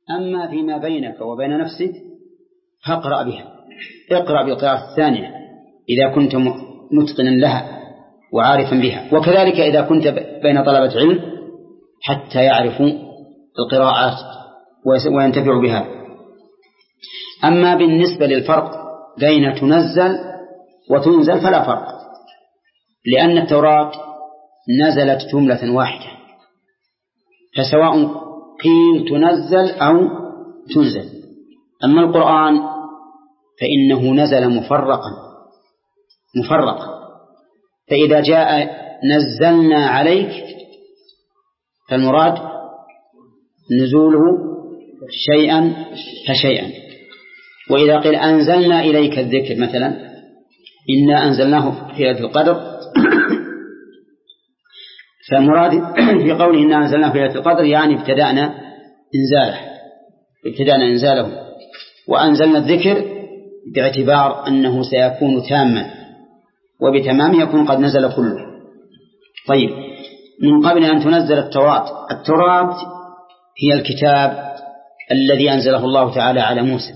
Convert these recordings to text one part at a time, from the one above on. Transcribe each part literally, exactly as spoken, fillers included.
أما فيما بينك وبين نفسك فاقرأ بها، اقرأ بالقراءة الثانية إذا كنت متقنا لها وعارفا بها، وكذلك إذا كنت بين طلبة علم حتى يعرفوا القراءات وينتفعوا بها. أما بالنسبة للفرق بين تنزل وتنزل فلا فرق، لأن التوراة نزلت جملة واحدة، فسواء قيل تنزل أو تنزل. أما القرآن فإنه نزل مفرقا مفرقا فإذا جاء نزلنا عليك فالمراد نزوله شيئا فشيئا. وإذا قيل أنزلنا إليك الذكر مثلا إنا أنزلناه في ليلة القدر فالمراد في قوله إنا أنزلناه في ليلة القدر يعني ابتدأنا إنزاله ابتدأنا إنزاله وأنزلنا الذكر باعتبار أنه سيكون تاما، وبتمام يكون قد نزل كله. طيب، من قبل أن تنزل التوراة، التوراة هي الكتاب الذي أنزله الله تعالى على موسى،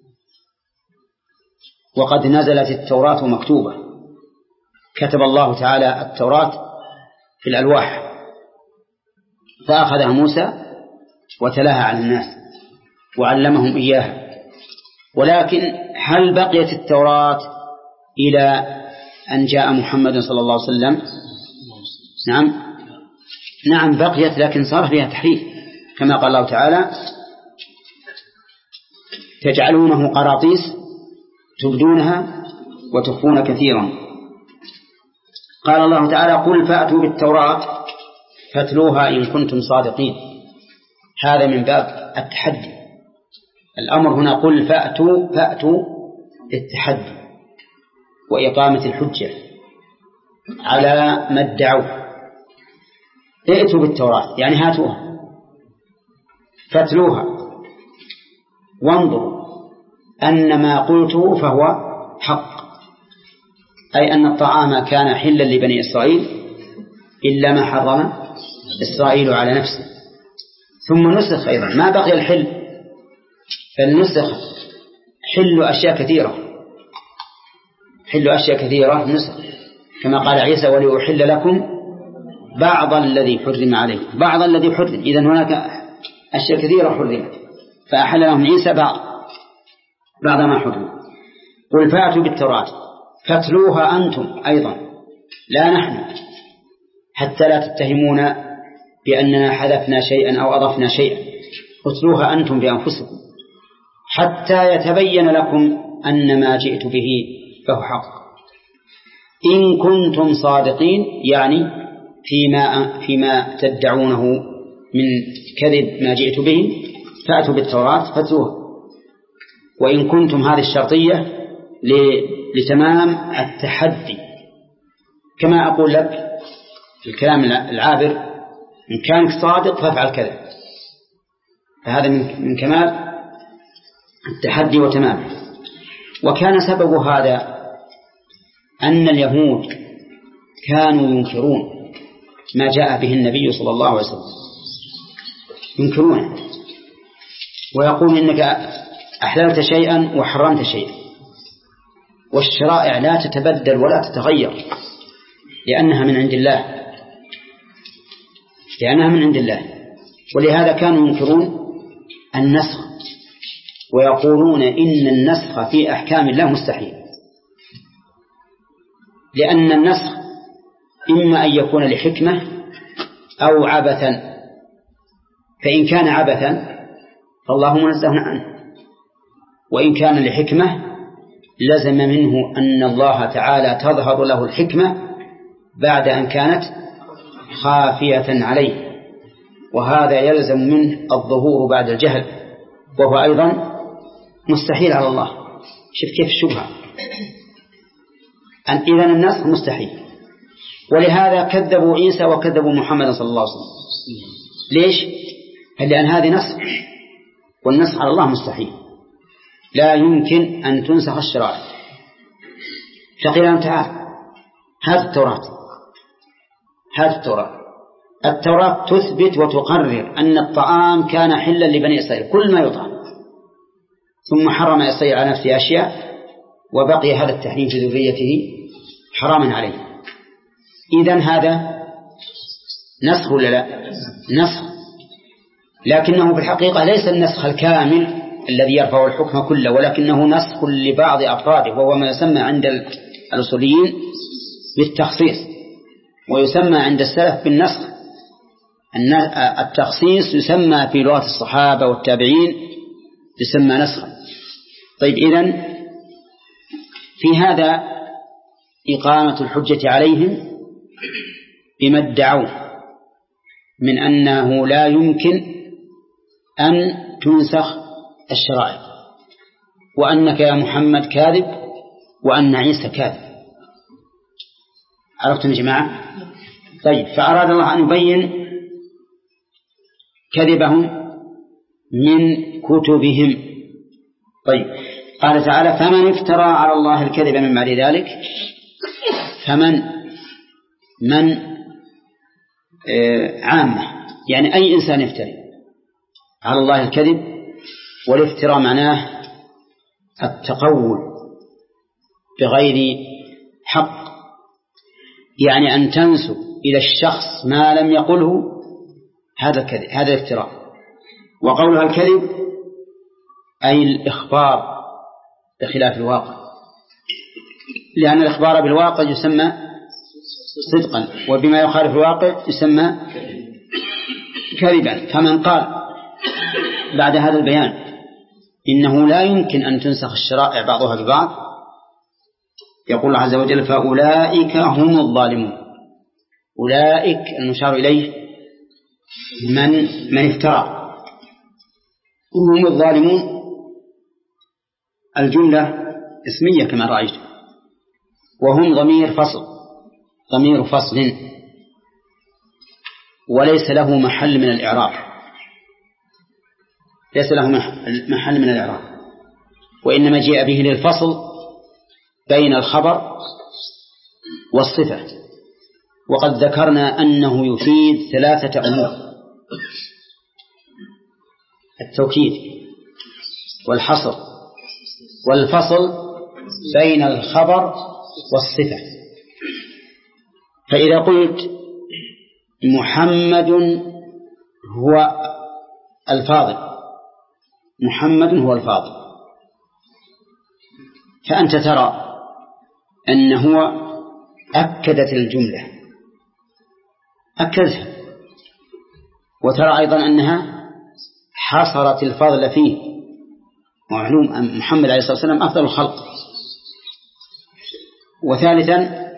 وقد نزلت التوراة مكتوبة، كتب الله تعالى التوراة في الألواح فأخذها موسى وتلاها على الناس وعلمهم إياها. ولكن هل بقيت التوراة إلى أن جاء محمد صلى الله عليه وسلم؟ نعم نعم بقيت، لكن صار فيها تحريف كما قال الله تعالى تجعلونه قراطيس تبدونها وتخفون كثيرا. قال الله تعالى قل فأتوا بالتوراة فاتلوها إن كنتم صادقين. هذا من باب التحدي، الأمر هنا قل فأتوا فأتوا للتحدي وإقامة الحجة على ما ادعوه. ائتوا بالتوراة يعني هاتوها، فاتلوها وانظروا أن ما قلته فهو حق، أي أن الطعام كان حلا لبني إسرائيل إلا ما حرم إسرائيل على نفسه. ثم نسخ أيضا ما بقي الحل، فالنسخ حل أشياء كثيرة، حل أشياء كثيرة نسخ، كما قال عيسى ولأحل لكم بعض الذي حرم عليكم، بعض الذي حرم، إذن هناك أشياء كثيرة حرمت فأحل لهم عيسى بعض بعض ما حرم. قل فأتوا بالتوراة فاتلوها أنتم أيضا لا نحن، حتى لا تتهمون بأننا حذفنا شيئا أو أضفنا شيئا، اتلوها أنتم بأنفسكم حتى يتبين لكم أن ما جئت به فهو حق إن كنتم صادقين، يعني فيما, فيما تدعونه من كذب ما جئت به فأتوا بالتوراة فاتلوها. وإن كنتم هذه الشرطية لتمام التحدي، كما أقول لك في الكلام العابر إن كانك صادق فافعل كذا، فهذا من كمال التحدي وتمامه. وكان سبب هذا أن اليهود كانوا ينكرون ما جاء به النبي صلى الله عليه وسلم، ينكرونه ويقول إنك أحللت شيئا وحرمت شيئا، والشرائع لا تتبدل ولا تتغير لأنها من عند الله لأنها من عند الله ولهذا كانوا ينكرون النسخ ويقولون إن النسخ في أحكام الله مستحيل، لأن النسخ إما أن يكون لحكمة أو عبثا، فإن كان عبثا فالله منزه عنه، وإن كان لحكمة لزم منه أن الله تعالى تظهر له الحكمة بعد أن كانت خافية عليه، وهذا يلزم منه الظهور بعد الجهل، وهو أيضا مستحيل على الله. شوف كيف الشبهة، أن إذن النسخ مستحيل، ولهذا كذبوا عيسى وكذبوا محمد صلى الله عليه وسلم. ليش؟ لأن هذه نسخ، والنسخ على الله مستحيل، لا يمكن أن تنسخ الشرائع. فقيل لهم تعال هات التوراة هات التوراة التوراة تثبت وتقرر أن الطعام كان حلا لبني إسرائيل كل ما يطعم، ثم حرم إسرائيل على نفسه أشياء وبقي هذا التحريم في ذريته حراما عليه. إذن هذا نسخ ولا لا؟ نسخ، لكنه في الحقيقة ليس النسخ الكامل الذي يرفع الحكم كله، ولكنه نسخ لبعض أفراده، وهو ما يسمى عند الأصوليين بالتخصيص، ويسمى عند السلف بالنسخ. التخصيص يسمى في لغة الصحابة والتابعين يسمى نسخا. طيب، إذن في هذا إقامة الحجة عليهم بما ادعوه من أنه لا يمكن أن تنسخ الشرائع، وأنك يا محمد كاذب وأن عيسى كاذب. عرفتم يا جماعة؟ طيب، فأراد الله أن يبين كذبهم من كتبهم. طيب، قال تعالى: فمن افترى على الله الكذب من بعد ذلك. فمن من آه عامة، يعني أي إنسان يفتري على الله الكذب، والافتراء معناه التقول بغير حق، يعني أن تنسب إلى الشخص ما لم يقله، هذا الكذب، هذا الافتراء. وقولها الكذب أي الإخبار بخلاف الواقع، لأن الإخبار بالواقع يسمى صدقا، وبما يخالف الواقع يسمى كذبا. فمن قال بعد هذا البيان إنه لا يمكن أن تنسخ الشرائع بعضها ببعض، يقول الله عز وجل: فأولئك هم الظالمون. أولئك المشار إليه من من افترى، هم الظالمون. الجملة اسمية كما رأيت، وهم ضمير فصل، ضمير فصل وليس له محل من الإعراب، ليس له محل من الإعراب، وإنما جاء به للفصل بين الخبر والصفة. وقد ذكرنا أنه يفيد ثلاثة أمور: التوكيد والحصر والفصل بين الخبر والصفة. فإذا قلت محمد هو الفاضل، محمد هو الفاضل، فأنت ترى أنه أكدت الجملة، أكدتها، وترى أيضا أنها حصرت الفضل فيه. ومعلوم أن محمد عليه الصلاة والسلام أفضل الخلق. وثالثا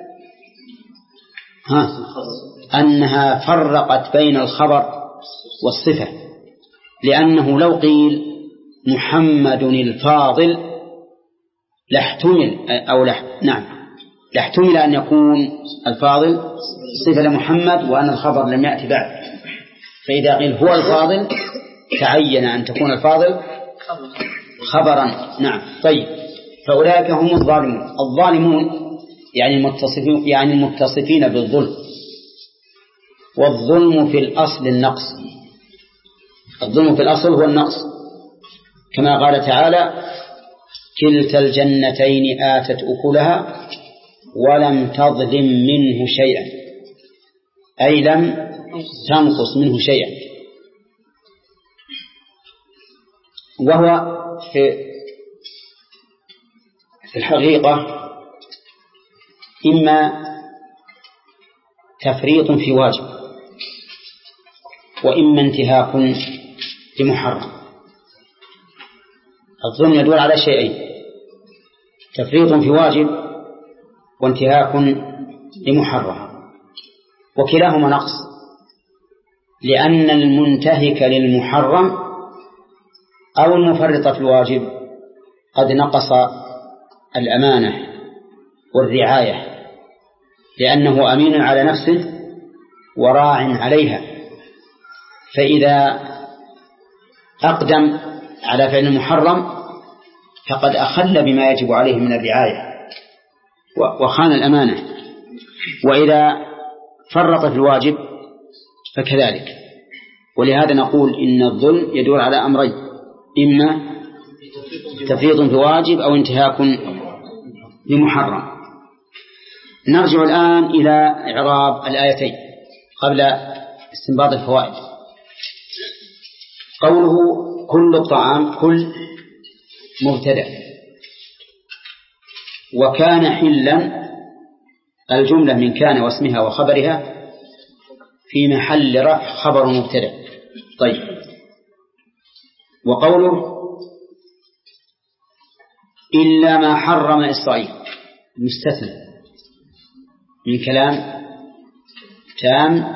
ها أنها فرقت بين الخبر والصفة، لأنه لو قيل محمد الفاضل لاحتمل أو لح نعم لاحتمل أن يكون الفاضل صفة لمحمد وأن الخبر لم يأتي بعد. فإذا قيل هو الفاضل تعين أن تكون الفاضل خبرا. نعم. طيب، فأولئك هم الظالمون. الظالمون يعني المتصفين، يعني المتصفين بالظلم، والظلم في الأصل النقص. الظلم في الأصل هو النقص، كما قال تعالى: كلتا الجنتين آتت أكلها ولم تظلم منه شيئا، أي لم تنقص منه شيئا. وهو في في الحقيقة إما تفريط في واجب، وإما انتهاك لمحرم. الظلم يدور على شيئين: تفريط في واجب وانتهاك لمحرم، وكلاهما نقص، لأن المنتهك للمحرم أو المفرط في الواجب قد نقص الأمانة والرعاية، لأنه أمين على نفسه وراع عليها. فإذا أقدم على فعل المحرم فقد أخل بما يجب عليه من الرعاية وخان الأمانة. وإذا فرط في الواجب فكذلك. ولهذا نقول إن الظلم يدور على أمرين: إما تفريط بواجب أو انتهاك بمحرم. نرجع الآن إلى إعراب الآيتين قبل استنباط الفوائد. قوله كل الطعام، كل مبتدأ، وكان حلا الجملة من كان واسمها وخبرها في محل رفع خبر مبتدأ. طيب، وقوله إلا ما حرم إسرائيل مستثنى من كلام تام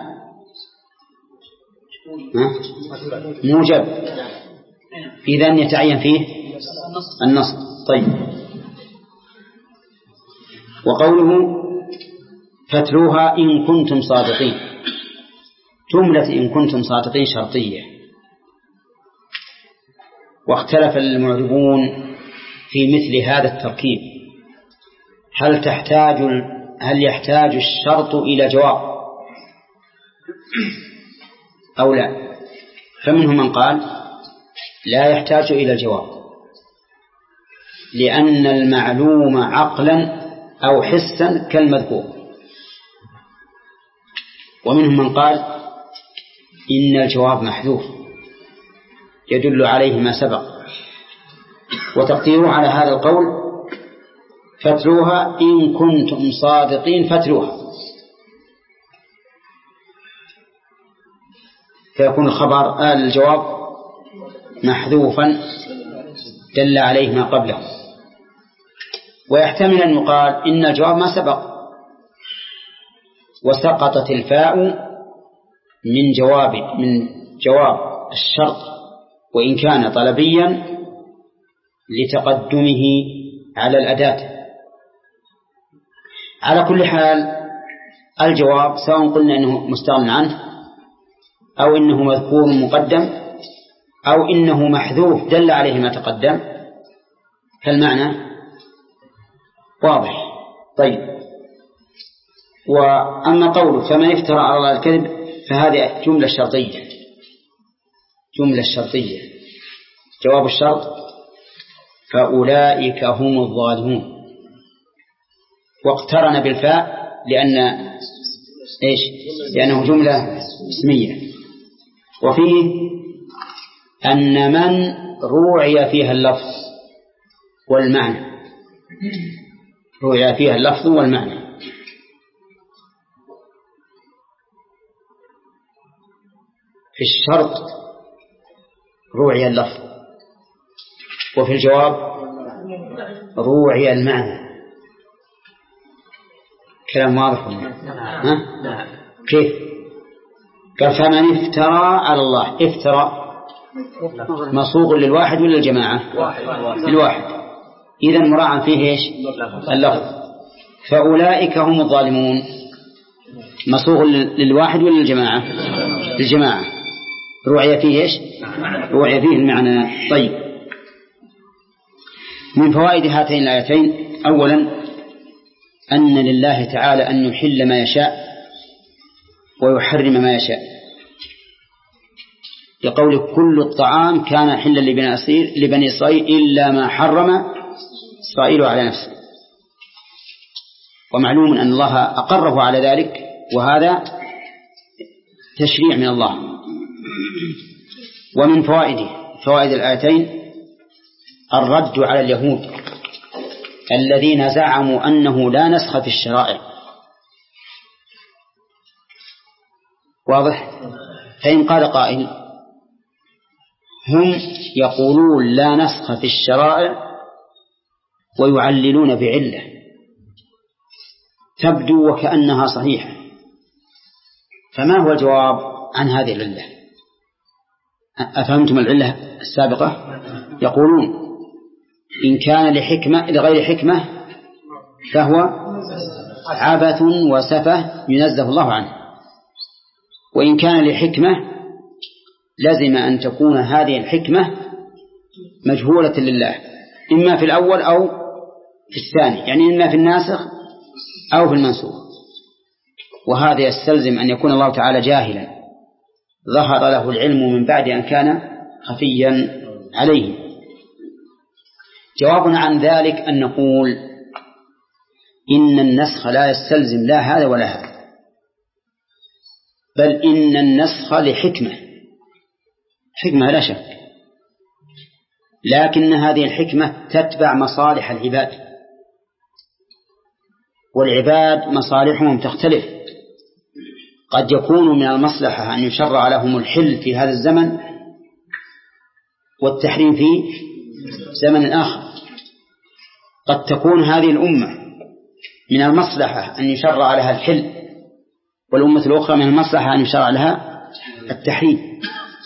موجب، إذن يتعين فيه النصب. طيب، وقوله فاتلوها إن كنتم صادقين، جملة إن كنتم صادقين شرطية، واختلف المعربون في مثل هذا التركيب، هل تحتاج هل يحتاج الشرط إلى جواب أو لا؟ فمنهم من قال لا يحتاج إلى الجواب، لأن المعلوم عقلا أو حسا كالمذكور. ومنهم من قال إن الجواب محذوف يدل عليه ما سبق، وتقديره على هذا القول فاتلوها إن كنتم صادقين فاتلوها، فيكون الخبر آل الجواب محذوفا دل عليه ما قبله. ويحتمل أن يقال إن الجواب ما سبق وسقطت الفاء من جواب من جواب الشرط وإن كان طلبيا لتقدمه على الأداة. على كل حال الجواب سواء قلنا إنه مستغنى عنه أو إنه مذكور مقدم أو إنه محذوف دل عليه ما تقدم، فالمعنى واضح. طيب، وأما قوله فمن افترى على الله الكذب فهذه جملة شرطية، جملة شرطية جواب الشرط فأولئك هم الظالمون، واقترن بالفاء لأن إيش؟ لأنه جملة اسمية. وفيه أن من روعي فيها اللفظ والمعنى، روعي فيها اللفظ والمعنى. في الشرط روعي اللفظ، وفي الجواب روعي المعنى. كلام واضح ولا ها؟ كيف؟ قال فمن افترى على الله، افترى مصوغ للواحد ولا الجماعة؟ للواحد، إذن مراعا فيه إيش؟ اللفظ. فأولئك هم الظالمون مصوغ للواحد ولا الجماعة؟ للجماعة، روعي فيه إيش؟ روعي فيه المعنى. طيب، من فوائد هاتين الآيتين: أولا أن لله تعالى أن يحل ما يشاء ويحرم ما يشاء، لقول كل الطعام كان حلا لبني إسرائيل إلا ما حرم إسرائيل على نفسه. ومعلوم أن الله أقره على ذلك، وهذا تشريع من الله. ومن فوائده فوائد الآيتين الرد على اليهود الذين زعموا أنه لا نسخ في الشرائع. واضح؟ فإن قال قائل هم يقولون لا نسخ في الشرائع ويعللون بعلة تبدو وكأنها صحيحة، فما هو الجواب عن هذه العلة؟ أفهمتم العلة السابقة؟ يقولون إن كان لحكمة لغير حكمة فهو عبث وسفه ينزه الله عنه، وإن كان لحكمة لازم أن تكون هذه الحكمة مجهولة لله، إما في الأول أو في الثاني، يعني إما في الناسخ أو في المنسوخ. وهذا يستلزم أن يكون الله تعالى جاهلا ظهر له العلم من بعد أن كان خفيا عليه. جوابنا عن ذلك أن نقول إن النسخ لا يستلزم لا هذا ولا هذا، بل إن النسخ لحكمة، حكمة لا شك، لكن هذه الحكمة تتبع مصالح العباد، والعباد مصالحهم تختلف. قد يكون من المصلحة أن يشرع لهم الحل في هذا الزمن والتحريم في زمن آخر. قد تكون هذه الأمة من المصلحة أن يشرع لها الحل، والأمة الأخرى من المصلحة أن يشرع لها التحريم.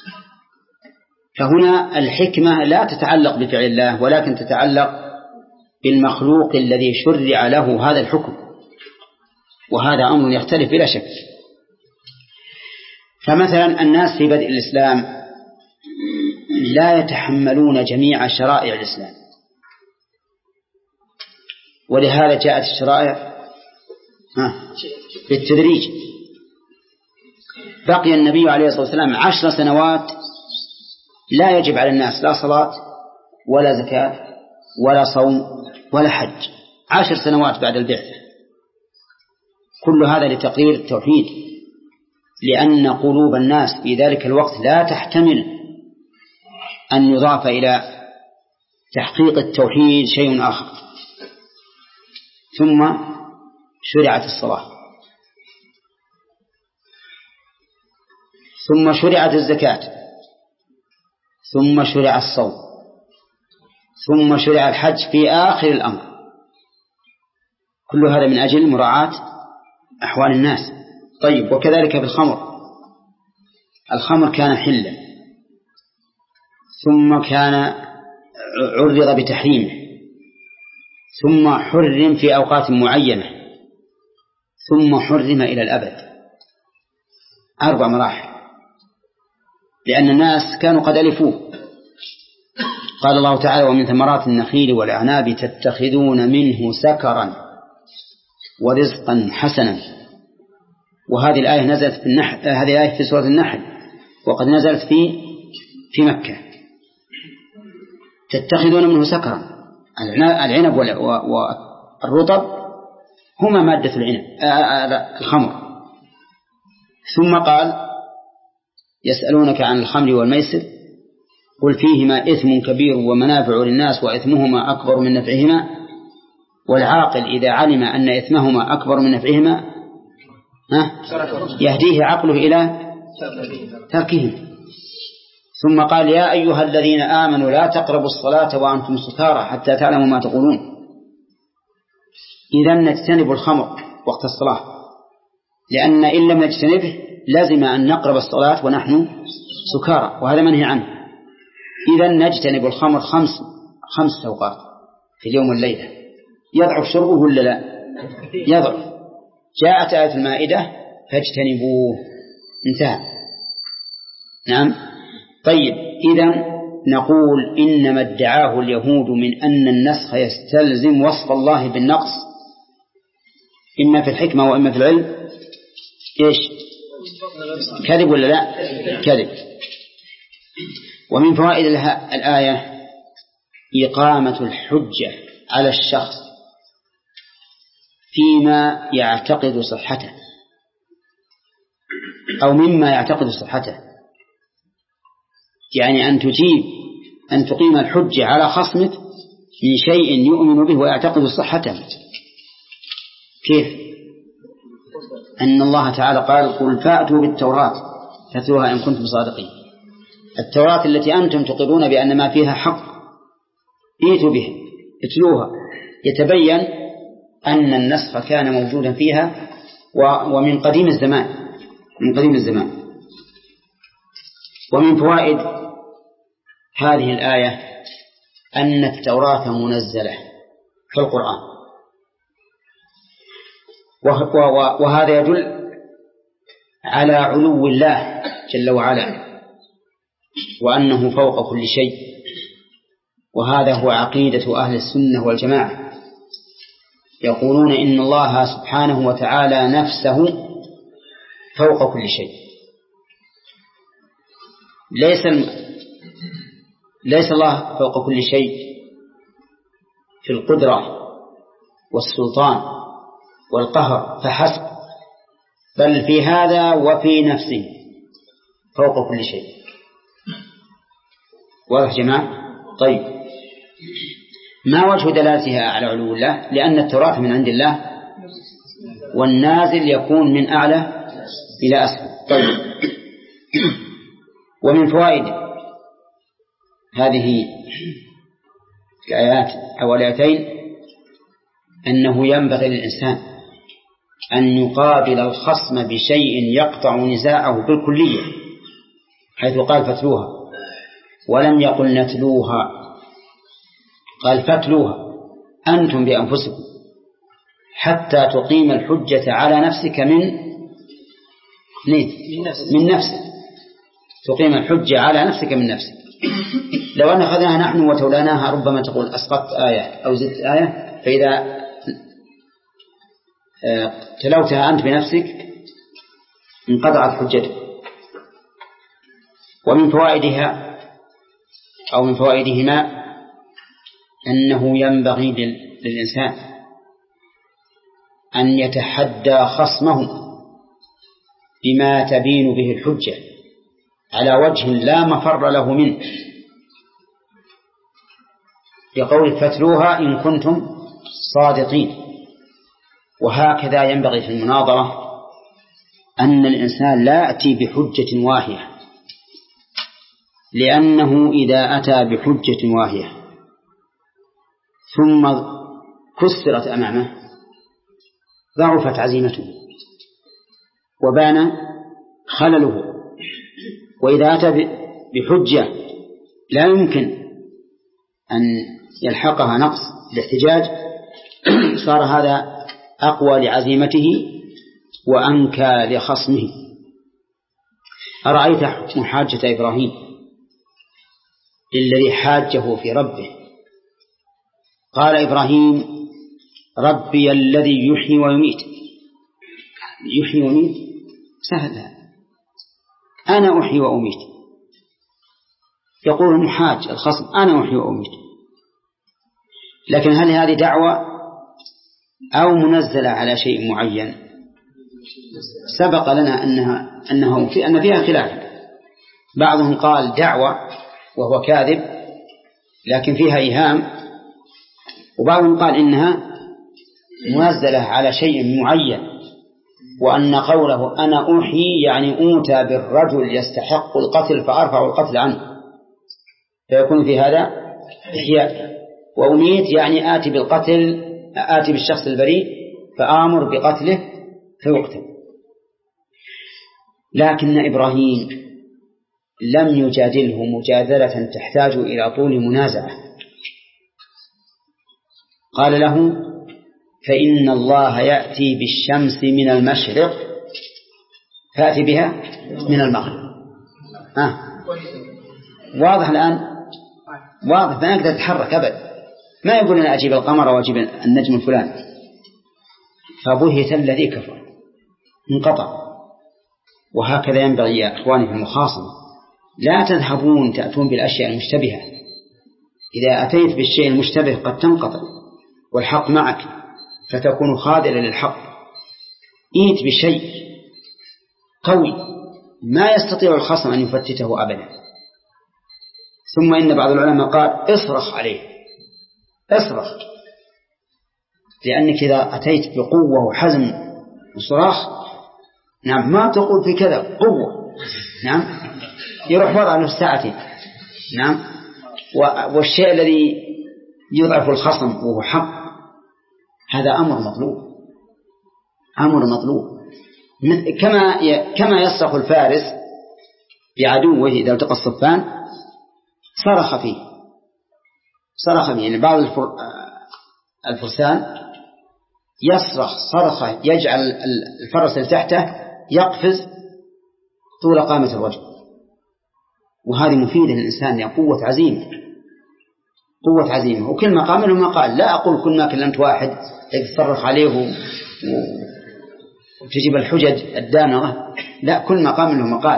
فهنا الحكمة لا تتعلق بفعل الله، ولكن تتعلق بالمخلوق الذي شرع له هذا الحكم، وهذا أمر يختلف بلا شك. فمثلا الناس في بدء الإسلام لا يتحملون جميع شرائع الإسلام، ولهذا جاءت الشرائع بالتدريج. بقي النبي عليه الصلاة والسلام عشر سنوات لا يجب على الناس لا صلاة ولا زكاة ولا صوم ولا حج، عشر سنوات بعد البعثة. كل هذا لتقرير التوحيد، لأن قلوب الناس في ذلك الوقت لا تحتمل أن يضاف إلى تحقيق التوحيد شيء آخر. ثم شرعت الصلاة، ثم شرعت الزكاة، ثم شرع الصوم، ثم شرع الحج في آخر الأمر. كل هذا من أجل مراعاة أحوال الناس. طيب، وكذلك بالخمر، الخمر كان حلا، ثم كان عرض بتحريمه، ثم حرم في أوقات معينة، ثم حرم إلى الأبد. أربع مراحل، لأن الناس كانوا قد ألفوه. قال الله تعالى: ومن ثمرات النخيل والأعناب تتخذون منه سكرا ورزقا حسنا. وهذه الآية نزلت في النحل، هذه الآية في سورة النحل، وقد نزلت في في مكة. تتخذون منه سكرا، العنب والرطب هما مادة العنب الخمر. ثم قال: يسألونك عن الخمر والميسر قل فيهما إثم كبير ومنافع للناس وإثمهما أكبر من نفعهما والعاقل إذا علم أن إثمهما أكبر من نفعهما يهديه عقله إلى تركهم. ثم قال: يا أيها الذين آمنوا لا تقربوا الصلاة وأنتم سكارى حتى تعلموا ما تقولون. إذن نجتنب الخمر وقت الصلاة، لأن إن لم نجتنبه لازم أن نقرب الصلاة ونحن سكارى، وهذا منهي عنه. إذن نجتنب الخمر خمس خمس أوقات في اليوم والليلة. يضعف شربه ولا لا؟ يضعف. جاءت آية المائدة: فاجتنبوه، انتهى. نعم. طيب، إذن نقول إنما ادعاه اليهود من أن النسخ يستلزم وصف الله بالنقص إما في الحكمة وإما في العلم، إيش؟ كذب ولا لا؟ كذب. ومن فوائد الآية إقامة الحجة على الشخص فيما يعتقد صحته أو مما يعتقد صحته، يعني أن تجيب أن تقيم الحجة على خصمك من شيء يؤمن به ويعتقد صحته. كيف؟ أن الله تعالى قال: قل فأتوا بالتوراة فاتلوها إن كنتم صادقين. التوراة التي أنتم تقرون بأن ما فيها حق ائتوا بها، اتلوها. يتبين أن النسخ كان موجودا فيها ومن قديم الزمان، من قديم الزمان. ومن فوائد هذه الآية أن التوراة منزلة في القرآن، وهذا يدل على علو الله جل وعلا وأنه فوق كل شيء، وهذا هو عقيدة أهل السنة والجماعة. يقولون إن الله سبحانه وتعالى نفسه فوق كل شيء، ليس ليس الله فوق كل شيء في القدرة والسلطان والقهر فحسب، بل في هذا وفي نفسه فوق كل شيء. واضح جماعة؟ طيب، ما وجه دلالتها على علو الله؟ لأن التوراة من عند الله والنازل يكون من أعلى إلى أسفل. طيب، ومن فوائد هذه الآيات أو الآيتين أنه ينبغي للإنسان أن يقابل الخصم بشيء يقطع نزاعه بالكلية، حيث قال فتلوها ولم يقل نتلوها، قال فتلوها أنتم بأنفسكم حتى تقيم الحجة على نفسك من من نفسك، تقيم الحجة على نفسك من نفسك. لو أن أخذناها نحن وتولاناها ربما تقول أسقطت آية أو زدت آية، فإذا تلوتها أنت بنفسك انقطعت حجتك. ومن فوائدها أو من فوائدهما أنه ينبغي للإنسان أن يتحدى خصمه بما تبين به الحجة على وجه لا مفر له منه، يقول فتلوها إن كنتم صادقين. وهكذا ينبغي في المناظرة أن الإنسان لا يأتي بحجة واهية، لأنه إذا أتى بحجة واهية ثم كسرت أمامه ضعفت عزيمته وبان خلله. وإذا أتى بحجة لا يمكن أن يلحقها نقص الاحتجاج صار هذا أقوى لعزيمته وأنكى لخصمه. أرأيت محاجة إبراهيم الذي حاجه في ربه؟ قال إبراهيم ربي الذي يحيي ويميت. يحيي ويميت سهل، أنا أحيي وأميت. يقول المحاج الخصم أنا أحيي وأميت، لكن هل هذه دعوة أو منزلة على شيء معين؟ سبق لنا أنها أنه في أن فيها خلاف. بعضهم قال دعوة وهو كاذب لكن فيها إيهام، وبعضهم قال إنها منزلة على شيء معين، وأن قوله أنا أحيي يعني أوتى بالرجل يستحق القتل فأرفع القتل عنه، فيكون في هذا إحياء. وأميت يعني آتي بالقتل، آتي بالشخص البريء فآمر بقتله فيقتل. لكن إبراهيم لم يجادله مجادلة تحتاج إلى طول منازعة، قال له فإن الله يأتي بالشمس من المشرق فأتي بها من المغرب. آه. واضح الآن؟ واضح، ما يقدر يتحرك أبدا، ما يقول أنا أجيب القمر وأجيب النجم الفلاني. فبهت الذي كفر انقطع. وهكذا ينبغي يا أخواني في المخاصمة، لا تذهبون تأتون بالأشياء المشتبهة. إذا أتيت بالشيء المشتبه قد تنقطع والحق معك فتكون خاذلا للحق. إيت بشيء قوي ما يستطيع الخصم أن يفتته أبدا. ثم إن بعض العلماء قال اصرخ عليه، اصرخ، لأنك إذا أتيت بقوة وحزم وصراخ نعم ما تقول في كذا قوة، نعم يروح وضع نفس ساعتين. نعم. والشيء الذي يضعف الخصم وهو حق هذا أمر مطلوب، أمر مطلوب. كما كما يصرخ الفارس بعدوه إذا التقى الصفان صرخ فيه، صرخ فيه. يعني بعض الفرسان يصرخ صرخة يجعل الفرس اللي تحته يقفز طول قامة الرجل، وهذه مفيدة للإنسان، يعني قوة عزيمة، قوة عزيمة. وكل ما قام له ما قال. لا أقول كل ما كلمت واحد تصرخ عليه وتجيب الحجج الدامغة، لا، كل ما قام له ما قال.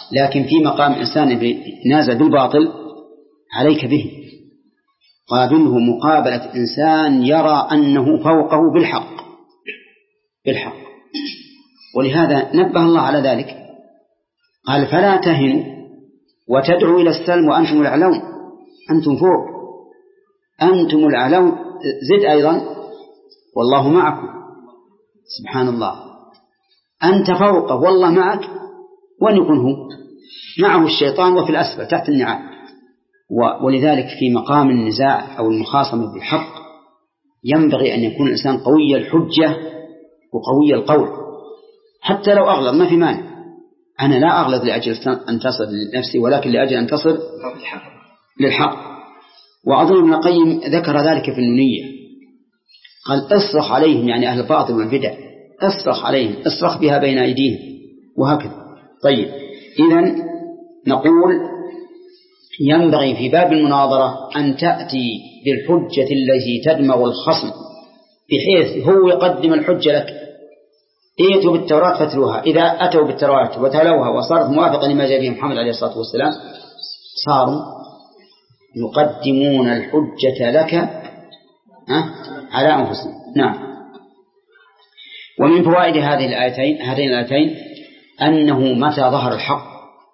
لكن في مقام إنسان نازل بالباطل عليك به، قابله مقابلة إنسان يرى أنه فوقه بالحق بالحق. ولهذا نبه الله على ذلك، قال فلا تهنوا وتدعوا إلى السلم وأنتم الأعلون، أنتم فوق، أنتم الأعلون. زد أيضا والله معكم. سبحان الله، أنت فوقه والله معك، وأن يكون هو معه الشيطان وفي الأسفل تحت النعال. ولذلك في مقام النزاع أو المخاصمة بالحق ينبغي أن يكون الإنسان قوي الحجة وقوي القول، حتى لو أغلظ ما في مانع. أنا لا أغلظ لأجل أن تصل لنفسي، ولكن لأجل أن تصل للحق. وأظن ابن القيم ذكر ذلك في النونية، قال اصرخ عليهم، يعني أهل الباطل والبدع، اصرخ عليهم، اصرخ بها بين أيديهم، وهكذا. طيب، إذن نقول ينبغي في باب المناظرة أن تأتي بالحجة التي تدمغ الخصم، بحيث هو يقدم الحجة لك، ائتوا بالتوراة فاتلوها. إذا أتوا بالتوراة وتلوها وصارت موافقة لما جاء به محمد عليه الصلاة والسلام، صاروا يقدمون الحجة لك على أنفسهم. نعم. ومن فوائد هذه الآيتين هذين الآيتين أنه متى ظهر الحق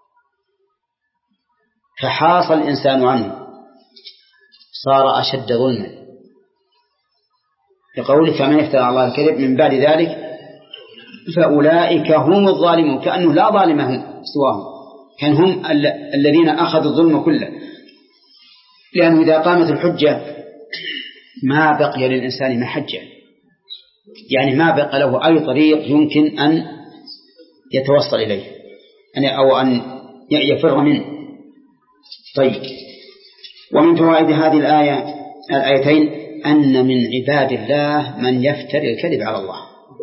فحاص الإنسان عنه صار أشد ظلما، لقوله فمن افترى على الله الكذب من بعد ذلك فأولئك هم الظالمون، كأنه لا ظالم سواهم، كان هم الذين أخذوا الظلم كله. لأنه إذا قامت الحجة ما بقي للإنسان محجة، يعني ما بقى له أي طريق يمكن أن يتوصل إليه أو أن يفر منه. طيب، ومن فوائد هذه الآية الآيتين أن من عباد الله من يفتري الكذب على الله،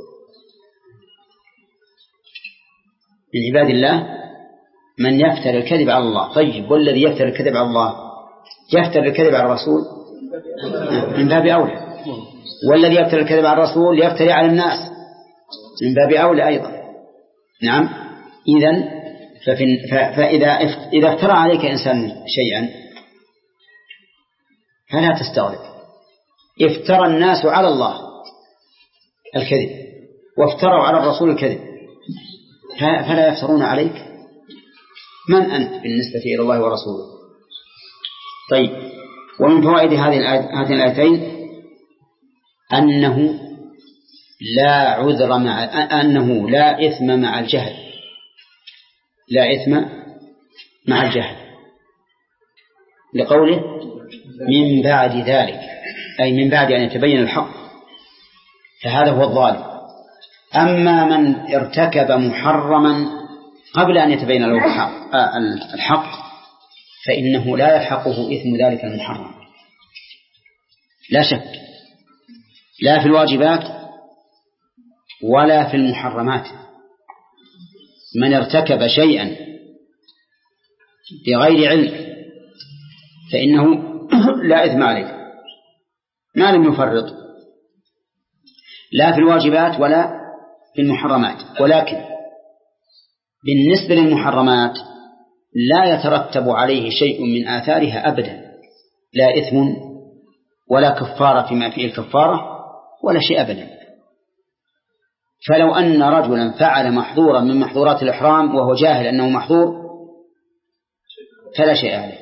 من عباد الله من يفتري الكذب على الله. طيب، والذي يفتري الكذب على الله يفتري الكذب على الرسول من باب أولى، والذي يفتري الكذب على الرسول يفتري على الناس من باب أولى أيضا. نعم. إذن فإذا إذا افترى عليك إنسان شيئا فلا تستغرب، افترى الناس على الله الكذب وافتروا على الرسول الكذب، فلا يفترون عليك، من أنت بالنسبة إلى الله ورسوله؟ طيب، ومن فوائد هذه الآيتين أنه لا عذر مع أنه لا إثم مع الجهل، لا إثم مع الجهل، لقوله من بعد ذلك، أي من بعد أن يتبين الحق، فهذا هو الظالم. أما من ارتكب محرما قبل أن يتبين له الحق فإنه لا يلحقه إثم ذلك المحرم، لا شك، لا في الواجبات ولا في المحرمات. من ارتكب شيئا بغير علم فإنه لا إثم عليه ما لم يفرط، لا في الواجبات ولا في المحرمات. ولكن بالنسبة للمحرمات لا يترتب عليه شيء من آثارها أبدا، لا إثم ولا كفارة فيما فيه الكفارة ولا شيء أبدا. فلو أن رجلا فعل محظورا من محظورات الإحرام وهو جاهل أنه محظور فلا شيء عليه،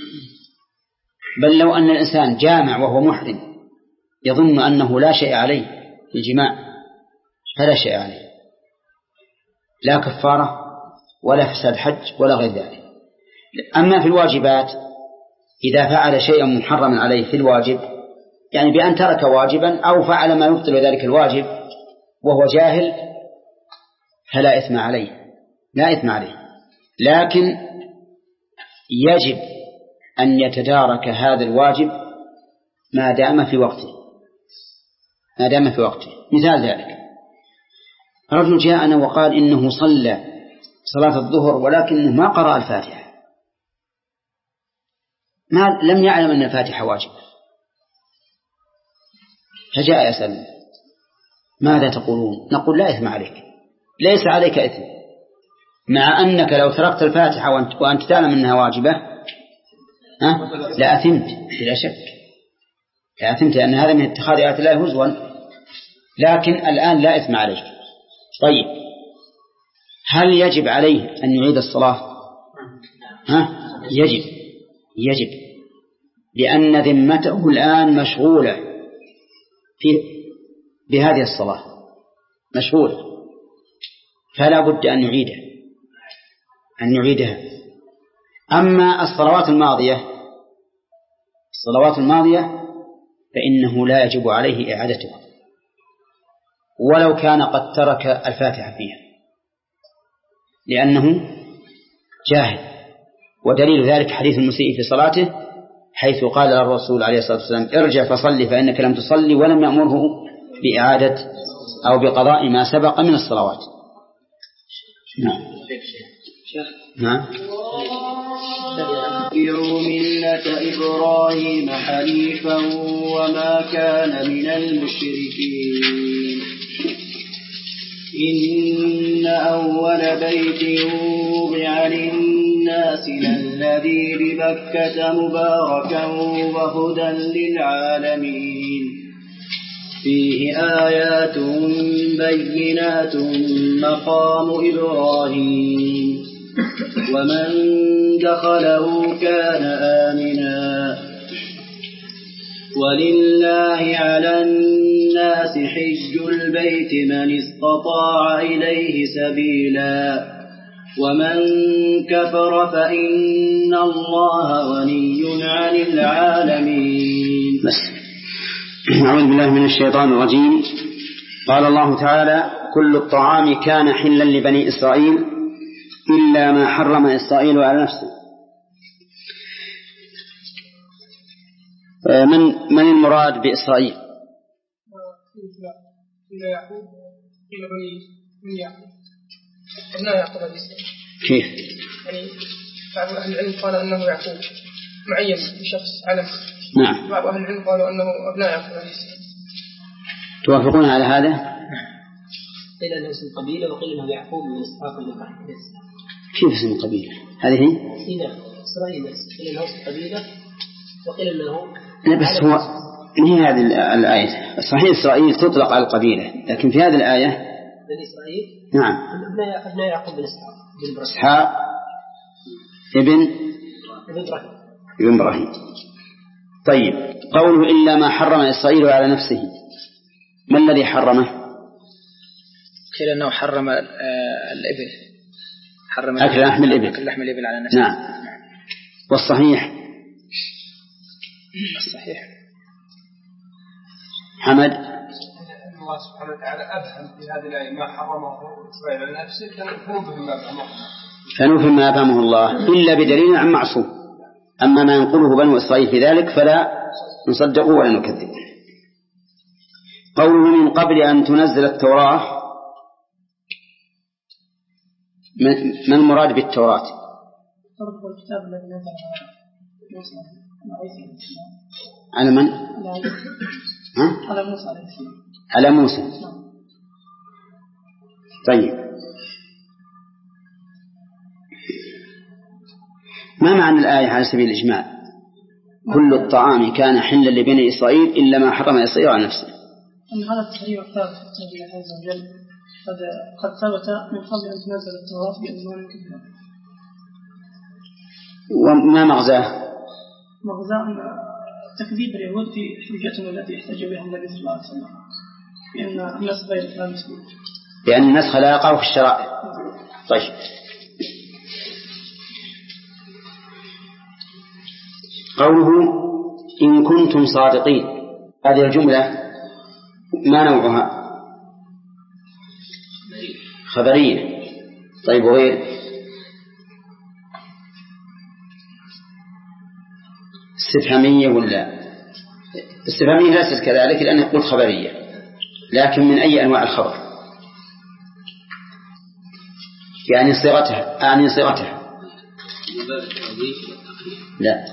بل لو أن الإنسان جامع وهو محرم يظن أنه لا شيء عليه في الجماع فلا شيء عليه، لا كفارة ولا فساد حج ولا غير ذلك. أما في الواجبات إذا فعل شيئا محرما عليه في الواجب، يعني بأن ترك واجبا أو فعل ما يبطل ذلك الواجب وهو جاهل فلا إثم عليه، لا إثم عليه، لكن يجب أن يتدارك هذا الواجب ما دام في وقته، ما دام في وقته. مثال ذلك رجل جاءنا وقال إنه صلى صلاة الظهر ولكنه ما قرأ الفاتحة، ما لم يعلم أن الفاتحة واجب، فجاء يسأل ماذا تقولون؟ نقول لا إثم عليك، ليس عليك إثم، مع أنك لو تركت الفاتحة وأنت تعلم أنها واجبة أه؟ لا أثمت بلا شك، لا أثمت، لأن هذا من اتخاذ آيات الله هزوا، لكن الآن لا إثم عليه. طيب هل يجب عليه أن يعيد الصلاة؟ ها؟ يجب يجب لأن ذمته الآن مشغولة في بهذه الصلاة، مشغولة، فلا بد أن يعيدها أن يعيدها. أما الصلوات الماضية الصلوات الماضية فإنه لا يجب عليه إعادتها ولو كان قد ترك الفاتحة فيها، لأنه جاهل. ودليل ذلك حديث المسيء في صلاته حيث قال الرسول عليه الصلاة والسلام ارجع فصلي فإنك لم تصلي، ولم يأمره بإعادة أو بقضاء ما سبق من الصلوات. نعم نعم. اتبعوا ملة إبراهيم حنيفا وما كان من المشركين. إن أول بيت وضع للناس للذي ببكة مباركا وهدى للعالمين فيه آيات بينات مقام إبراهيم ومن دخله كان آمنا ولله على الناس حج البيت من استطاع إليه سبيلا ومن كفر فإن الله غني عن العالمين. أعوذ بالله من الشيطان الرجيم. قال الله تعالى كل الطعام كان حلا لبني إسرائيل إلا ما حرم إسرائيل على نفسه. من من المراد بإسرائيل؟ إلى يعقوب إلى بني من يعقوب أبناء يعقوب عليه السلام. كيف؟ يعني بعض أهل العلم قال أنه يعقوب معين بشخص علم. نعم. بعض أهل العلم قالوا أنه أبناء يعقوب عليه السلام. توافقون على هذا؟ قيل أنه اسم قبيلة وقيل أنه يعقوب من إسحاق الإبراهيم عليه السلام. كيف اسم قبيلة؟ هذه هي؟ هنا إسرائيل قيل أنه اسم قبيلة وقيل أنه لا بس هو هي هذه الآية صحيح إسرائيل تطلق على القبيلة، لكن في هذه الآية بني إسرائيل نعم أبناء يعقوب بن إسحاق بن إسحاق ابن ابن إبراهيم. طيب قوله إلا ما حرم إسرائيل على نفسه، ما الذي حرمه؟ قيل أنه حرم الإبل، حرم أكل لحم الإبل، أكل لحم الإبل على نفسه. نعم. والصحيح الصحيح حمد الله سبحانه وتعالى أفهم في هذه الآية ما حرمه إسرائيل على نفسه فنفهم ما أفهمه فنفهم ما أفهمه الله إلا بدليل عن معصوم. أما ما ينقله بنو إسرائيل في ذلك فلا نصدقه ولا نكذب. قوله من قبل أن تنزل التوراة، ما المراد بالتوراة؟ على من؟ ها؟ على موسى عليه السلام. على موسى. طيب ما معنى الآية على سبيل الإجمال؟ كل الطعام كان حلا لبني إسرائيل إلا ما حرم إسرائيل على نفسه. أن هذا التحريم ثابت في كتاب الله عز وجل قد ثبت من قبل أن تنزل التوراة بأزمان كثيرة. وما مغزاه؟ مغزاه أن تكذيب اليهود في حجتهم التي يحتج بها النبي صلى الله عليه وسلم لأن النسخ غير لا مسبوق، لأن النسخ لا يقع في الشرائع. طيب قوله إن كنتم صادقين، هذه الجملة ما نوعها؟ خبرية. طيب وغير استفهامية ولا استفهامية؟ ليست كذلك لأن يقول خبرية، لكن من أي أنواع الخبر؟ يعني صيغتها يعني صيغتها لا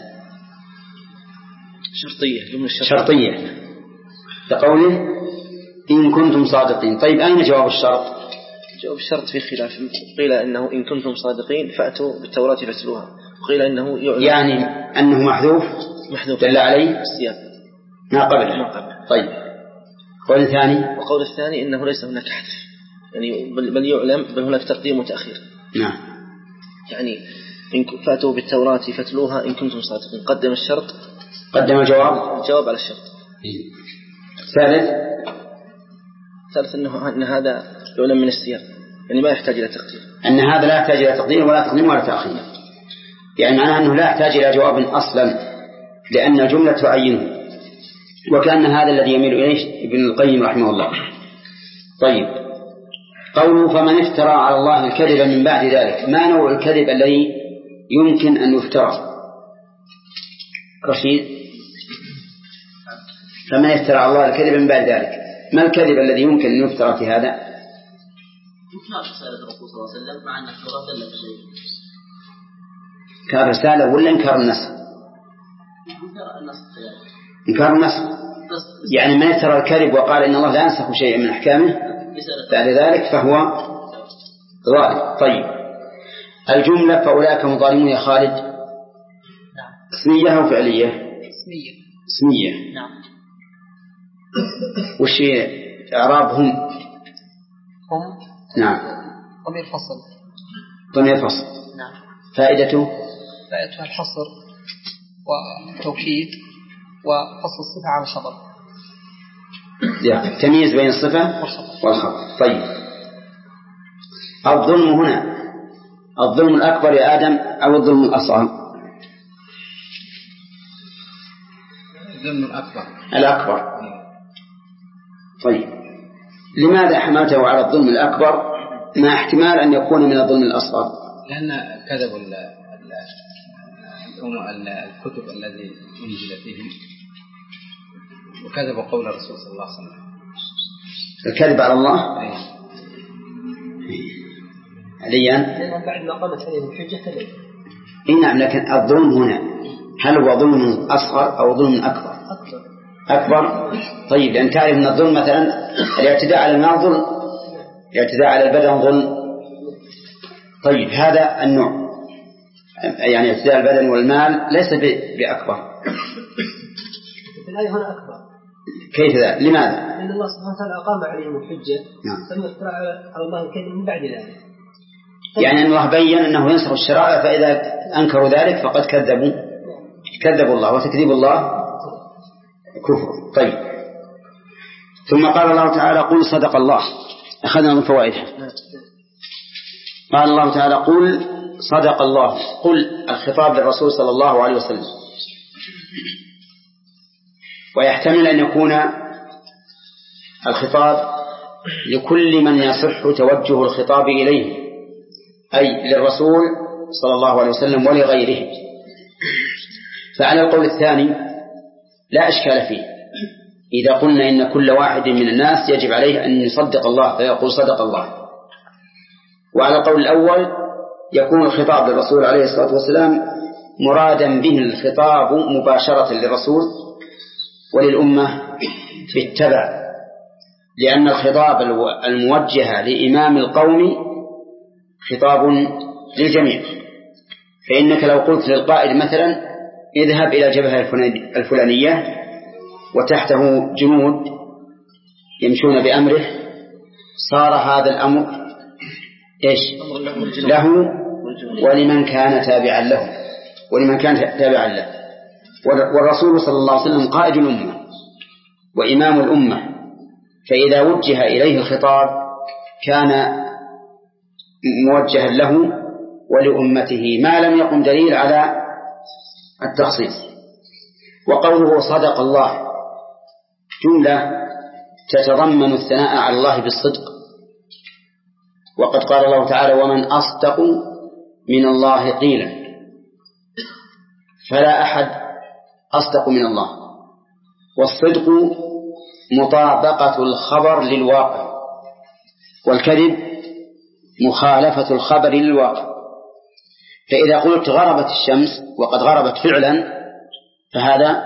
شرطية جملة شرطية كقوله إن كنتم صادقين. طيب أين جواب الشرط؟ جواب الشرط في خلاف، قيل إنه إن كنتم صادقين فأتوا بالتوراة فاتلوها، وقيل إنه يعلم يعني أنه محذوف محذوف دل عليه السياق ما قبله. طيب قول الثاني. وقول الثاني إنه ليس هناك حذف، يعني بل, بل يعلم، بل هناك تقديم وتأخير. نعم. يعني إن فأتوا بالتوراة فاتلوها إن كنتم صادقين، قدم الشرط، قدم الجواب الجواب على الشرط. ثالث ثالث أنه أن هذا يعلم من السياق، يعني ما يحتاج إلى تقدير، أن هذا لا يحتاج إلى تقدير ولا تقديم ولا تأخير، يعني معناه أنه لا يحتاج إلى جواب أصلا لأن الجملة تعينه، وكأن هذا الذي يميل إليه ابن القيم رحمه الله. طيب قوله فمن افترى على الله الكذب من بعد ذلك، ما نوع الكذب الذي يمكن أن يفترى؟ رشيد. فمن افترى على الله الكذب من بعد ذلك، ما الكذب الذي يمكن أن يفترى في هذا؟ إنكار رسالة الرسول صلى الله عليه وسلم مع أن التوراة دلت عليه. إنكار رسالة ولا إنكار النسخ؟ إنكار النسخ، يعني من افترى الكذب وقال إن الله لا ينسخ شيئا من أحكامه بعد ذلك فهو ظالم. طيب الجملة فأولئك هم ظالمون يا خالد اسمية أو فعلية؟ اسمية. اسمية. نعم. وش إعرابهم؟ هم. نعم. ضمير فصل. ضمير فصل. نعم. فائدته؟ فائدته الحصر والتوكيد وفصل الصفة عن الخبر، يعني تمييز بين الصفة والخبر. طيب الظلم هنا الظلم الأكبر يا آدم أو الظلم الأصغر؟ الظلم الأكبر. الأكبر. طيب لماذا حملته على الظلم الأكبر مع احتمال أن يكون من الظلم الأصغر؟ لأن كذبوا الكتب الذي أنزل فيهم وكذبوا قول الرسول صلى الله عليه وسلم. الكذب على الله؟ أيه. عليا لأن بعد ما قامت عليهم الحجة كذب. إيه نعم، لكن الظلم هنا هل هو ظلم أصغر أو ظلم أكبر؟ أكبر. أكبر. طيب لأن تعرف أن الظلم مثلا الاعتداء على المال ظلم، الاعتداء على البدن ظلم. طيب هذا النوع يعني اعتداء البدن والمال ليس بأكبر. الآية هنا أكبر. كيف ذا؟ لماذا؟ لأن الله سبحانه وتعالى أقام عليهم الحجة. نعم. ثم افترى على الله الكذب من بعد ذلك. يعني أن الله بين أنه ينسخ الشرائع، فإذا أنكروا ذلك فقد كذبوا كذبوا الله، وتكذيب الله كفر. طيب ثم قال الله تعالى قل صدق الله. أخذنا من فوائدها. قال الله تعالى قل صدق الله. قل الخطاب للرسول صلى الله عليه وسلم، ويحتمل أن يكون الخطاب لكل من يصح توجه الخطاب إليه، أي للرسول صلى الله عليه وسلم ولغيره. فعلى القول الثاني لا أشكال فيه إذا قلنا إن كل واحد من الناس يجب عليه أن يصدق الله فيقول صدق الله. وعلى القول الأول يكون الخطاب للرسول عليه الصلاة والسلام مرادا به الخطاب مباشرة للرسول وللأمة بالتبع، لأن الخطاب الموجه لإمام القوم خطاب للجميع. فإنك لو قلت للقائد مثلا اذهب إلى الجبهة الفلانية وتحته جنود يمشون بأمره، صار هذا الأمر إيش له ولمن كان تابعا له ولمن كان تابعا له. والرسول صلى الله عليه وسلم قائد الأمة وإمام الأمة، فإذا وجه إليه الخطاب كان موجها له ولأمته ما لم يقم دليل على التخصيص. وقوله صدق الله جملة تتضمن الثناء على الله بالصدق، وقد قال الله تعالى ومن أصدق من الله قيلا، فلا أحد أصدق من الله. والصدق مطابقة الخبر للواقع، والكذب مخالفة الخبر للواقع. فإذا قلت غربت الشمس وقد غربت فعلا فهذا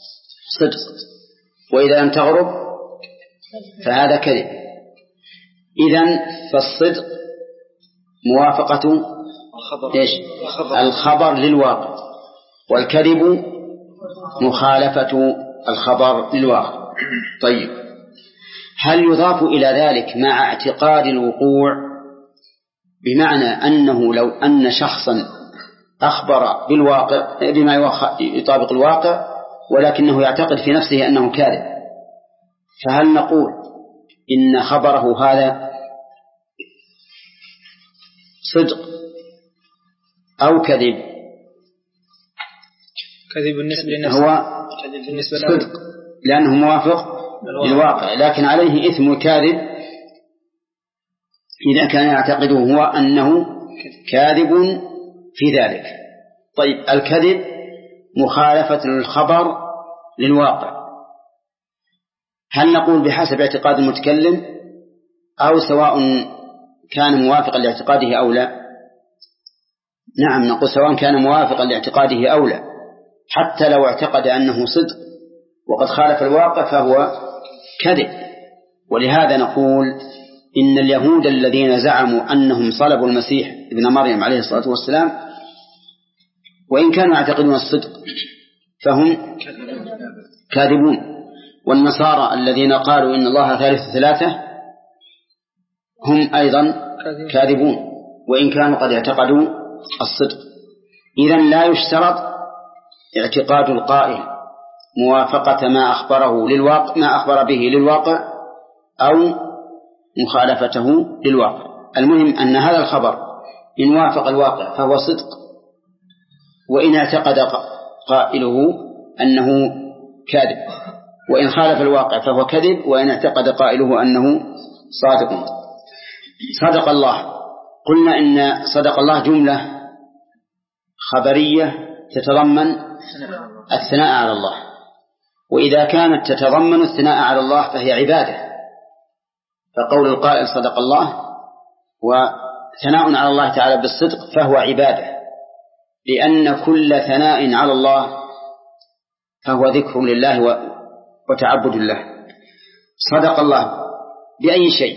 صدق، وإذا لم تغرب فهذا كذب. إذن فالصدق موافقة الخبر. إيش؟ الخبر للواقع، والكذب مخالفة الخبر للواقع. طيب، هل يضاف إلى ذلك مع اعتقاد الوقوع؟ بمعنى أنه لو أن شخصا أخبر بالواقع بما يطابق الواقع ولكنه يعتقد في نفسه أنه كاذب، فهل نقول إن خبره هذا صدق أو كذب؟ كذب بالنسبة لنفسه، هو صدق لأنه موافق للواقع، لكن عليه إثم الكاذب إذا كان يعتقده هو أنه كاذب في ذلك. طيب، الكذب مخالفة للخبر للواقع، هل نقول بحسب اعتقاد المتكلم أو سواء كان موافقا لاعتقاده أو لا؟ نعم، نقول سواء كان موافقا لاعتقاده أو لا، حتى لو اعتقد أنه صدق وقد خالف الواقع فهو كذب. ولهذا نقول إن اليهود الذين زعموا أنهم صلبوا المسيح ابن مريم عليه الصلاة والسلام وإن كانوا يعتقدون الصدق فهم كاذبون، والنصارى الذين قالوا إن الله ثالث ثلاثة هم أيضا كاذبون وإن كانوا قد اعتقدوا الصدق. إذن لا يشترط اعتقاد القائل موافقة ما أخبره للواقع ما أخبر به للواقع أو مخالفته للواقع. المهم أن هذا الخبر إن وافق الواقع فهو صدق، وإن اعتقد قائله أنه كاذب، وإن خالف الواقع فهو كذب، وإن اعتقد قائله أنه صادق. صدق الله، قلنا إن صدق الله جملة خبرية تتضمن الثناء على الله، وإذا كانت تتضمن الثناء على الله فهي عبادة، فقول القائل صدق الله وثناء على الله تعالى بالصدق فهو عبادة، لأن كل ثناء على الله فهو ذكر لله وتعبد الله. صدق الله بأي شيء؟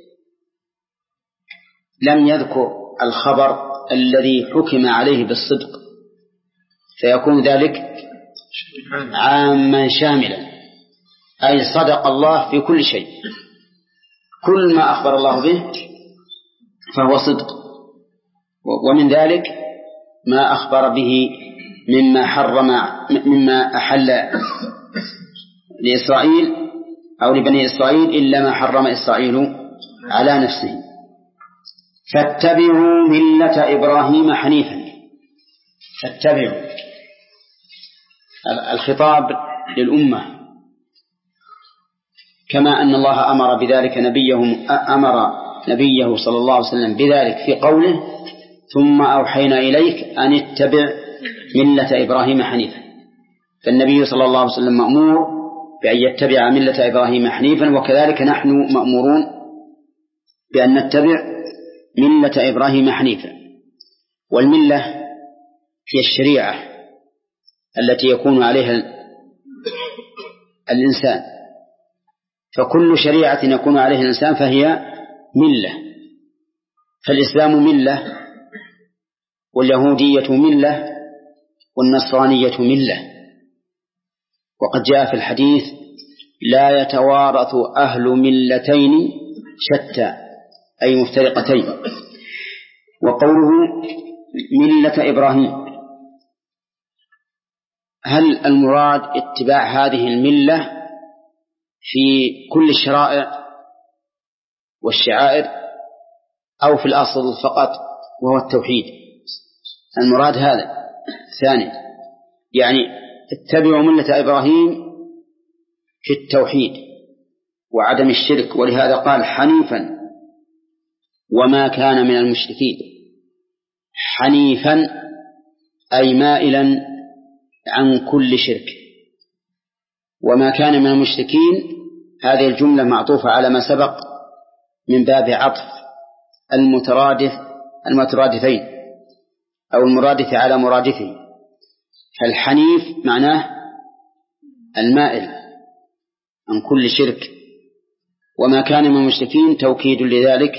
لم يذكر الخبر الذي حكم عليه بالصدق، فيكون ذلك عاما شاملا، أي صدق الله في كل شيء، كل ما أخبر الله به فهو صدق. ومن ذلك ما أخبر به مما حرم مما أحل لإسرائيل أو لبني إسرائيل إلا ما حرم إسرائيل على نفسه. فاتبعوا ملة إبراهيم حنيفا. فاتبعوا، الخطاب للأمة، كما أن الله أمر بذلك نبيه أمر نبيه صلى الله عليه وسلم بذلك في قوله ثم أوحينا إليك أن اتبع ملة إبراهيم حنيفا. فالنبي صلى الله عليه وسلم مأمور بأن يتبع ملة إبراهيم حنيفا، وكذلك نحن مأمورون بأن نتبع ملة إبراهيم حنيفا. والملة هي الشريعة التي يكون عليها الإنسان، فكل شريعة يكون عليها الإنسان فهي ملة. فالإسلام ملة، واليهودية ملة، والنصرانية ملة. وقد جاء في الحديث لا يتوارث أهل ملتين شتى أي مفترقتين. وقوله ملة إبراهيم، هل المراد اتباع هذه الملة في كل الشرائع والشعائر أو في الأصل فقط وهو التوحيد؟ المراد هذا. ثاني، يعني اتبعوا ملة إبراهيم في التوحيد وعدم الشرك، ولهذا قال حنيفا وما كان من المشركين. حنيفا أي مائلا عن كل شرك، وما كان من المشركين هذه الجملة معطوفة على ما سبق من باب عطف المترادف المترادفين أو المرادف على مرادفه. فالحنيف معناه المائل عن كل شرك، وما كان من المشركين توكيد لذلك.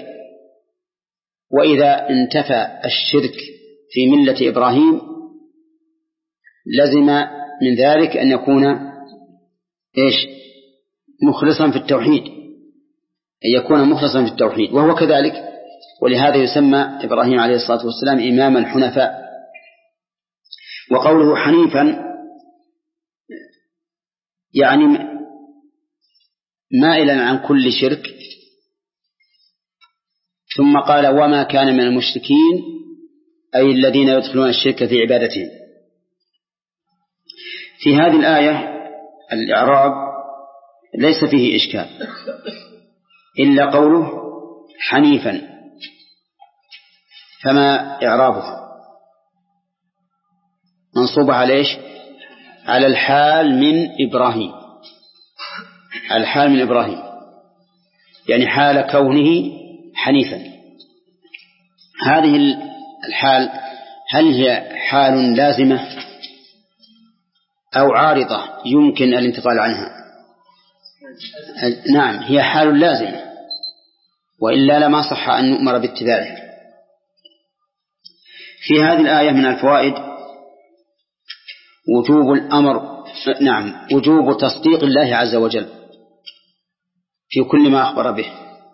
وإذا انتفى الشرك في ملة إبراهيم لزم من ذلك أن يكون إيش مخلصا في التوحيد، أن يكون مخلصا في التوحيد، وهو كذلك. ولهذا يسمى إبراهيم عليه الصلاة والسلام إمام الحنفاء. وقوله حنيفا يعني مائلا عن كل شرك، ثم قال وما كان من المشركين أي الذين يدخلون الشرك في عبادتهم. في هذه الآية الإعراب ليس فيه إشكال إلا قوله حنيفا، فما إعرابه؟ منصوب على إيش؟ على الحال من إبراهيم، الحال من إبراهيم يعني حال كونه حنيفا. هذه الحال هل هي حال لازمة أو عارضة يمكن الانتقال عنها؟ نعم، هي حال لازمة، وإلا لما صح أن نؤمر باتباعه. في هذه الآية من الفوائد وجوب الأمر، نعم وجوب تصديق الله عز وجل في كل ما أخبر به،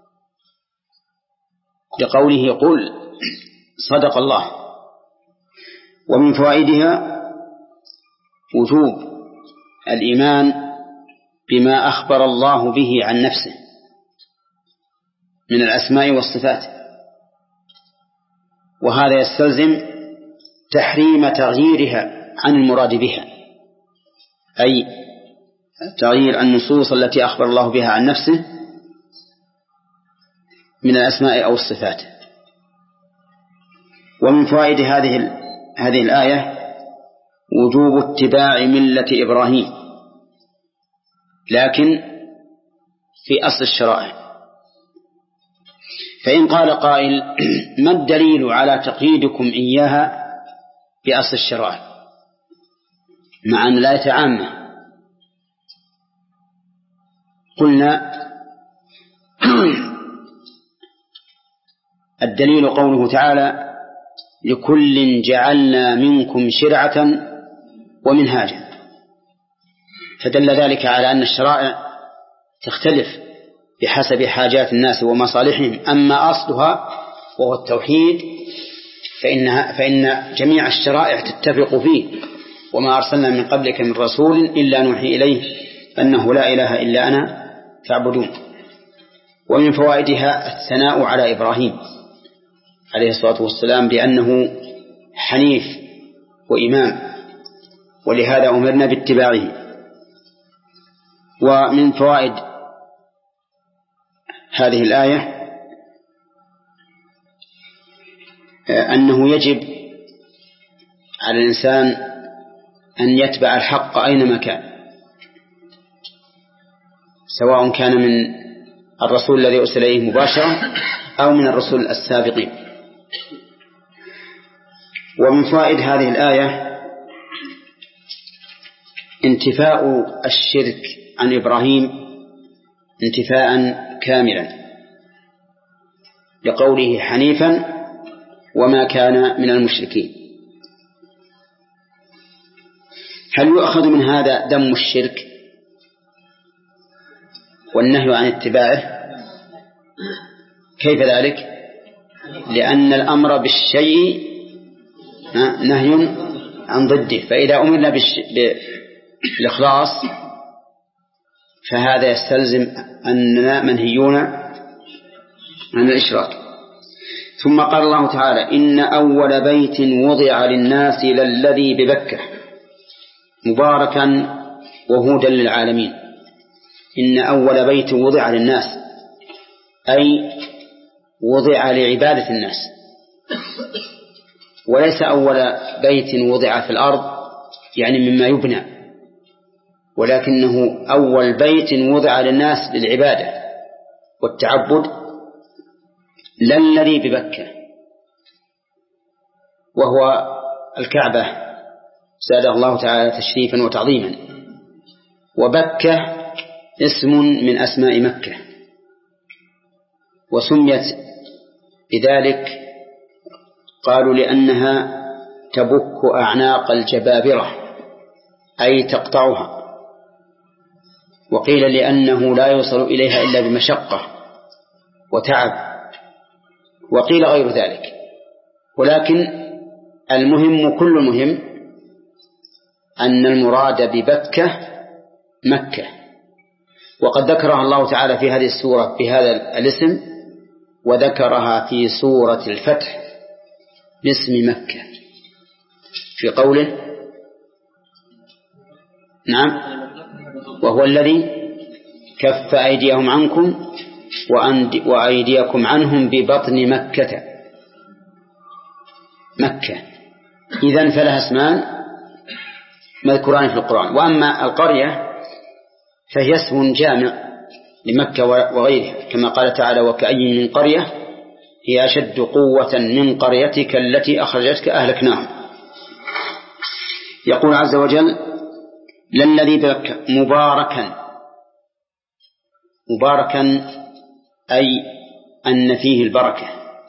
لقوله قل صدق الله. ومن فوائدها وجوب الإيمان بما أخبر الله به عن نفسه من الأسماء والصفات، وهذا يستلزم تحريم تغييرها عن المراد بها، أي تغيير النصوص التي أخبر الله بها عن نفسه من الأسماء أو الصفات. ومن فوائد هذه هذه الآية وجوب اتباع ملة إبراهيم، لكن في أصل الشرائع. فإن قال قائل ما الدليل على تقييدكم إياها بأصل الشرائع مع أن الآية عامة؟ قلنا الدليل قوله تعالى لكل جعلنا منكم شرعة ومنهاجا، فدل ذلك على أن الشرائع تختلف بحسب حاجات الناس ومصالحهم. أما أصلها وهو التوحيد فإنها فإن جميع الشرائع تتفق فيه، وما أرسلنا من قبلك من رسول إلا نوحي إليه أنه لا إله إلا أنا فاعبدون. ومن فوائدها الثناء على إبراهيم عليه الصلاة والسلام بأنه حنيف وإمام، ولهذا أمرنا باتباعه. ومن فوائد هذه الآية أنه يجب على الإنسان أن يتبع الحق أينما كان، سواء كان من الرسول الذي أرسل إليه مباشرة أو من الرسل السابقين. ومن فوائد هذه الآية انتفاء الشرك عن إبراهيم انتفاء كاملا، لقوله حنيفا وما كان من المشركين. هل يؤخذ من هذا ذم الشرك والنهي عن اتباعه؟ كيف ذلك؟ لأن الأمر بالشيء نهي عن ضده، فإذا أمرنا بالإخلاص فهذا يستلزم أننا منهيون عن الإشراك. ثم قال الله تعالى إن أول بيت وضع للناس للذي ببكة مباركا وهدى للعالمين. إن أول بيت وضع للناس أي وضع لعبادة الناس، وليس أول بيت وضع في الأرض يعني مما يبنى، ولكنه أول بيت وضع للناس للعبادة والتعبد للذي ببكة، وهو الكعبة زاد الله تعالى تشريفا وتعظيما. وبكة اسم من أسماء مكة وسميت بذلك قالوا لأنها تبك أعناق الجبابرة أي تقطعها، وقيل لأنه لا يوصل إليها إلا بمشقة وتعب، وقيل غير ذلك. ولكن المهم كل المهم أن المراد ببكة مكة، وقد ذكرها الله تعالى في هذه السورة بهذا الاسم، وذكرها في سورة الفتح باسم مكة في قوله نعم وهو الذي كف أيديهم عنكم وأيديكم عنهم ببطن مكة مكة. إذن فلها اسمان مذكوران في القرآن. وأما القرية فهي اسم جامع لمكة وغيرها، كما قال تعالى وكأي من قرية هي أشد قوة من قريتك التي أخرجتك أهلكناهم. يقول عز وجل للذي بك مباركا، مباركا أي أن فيه البركة،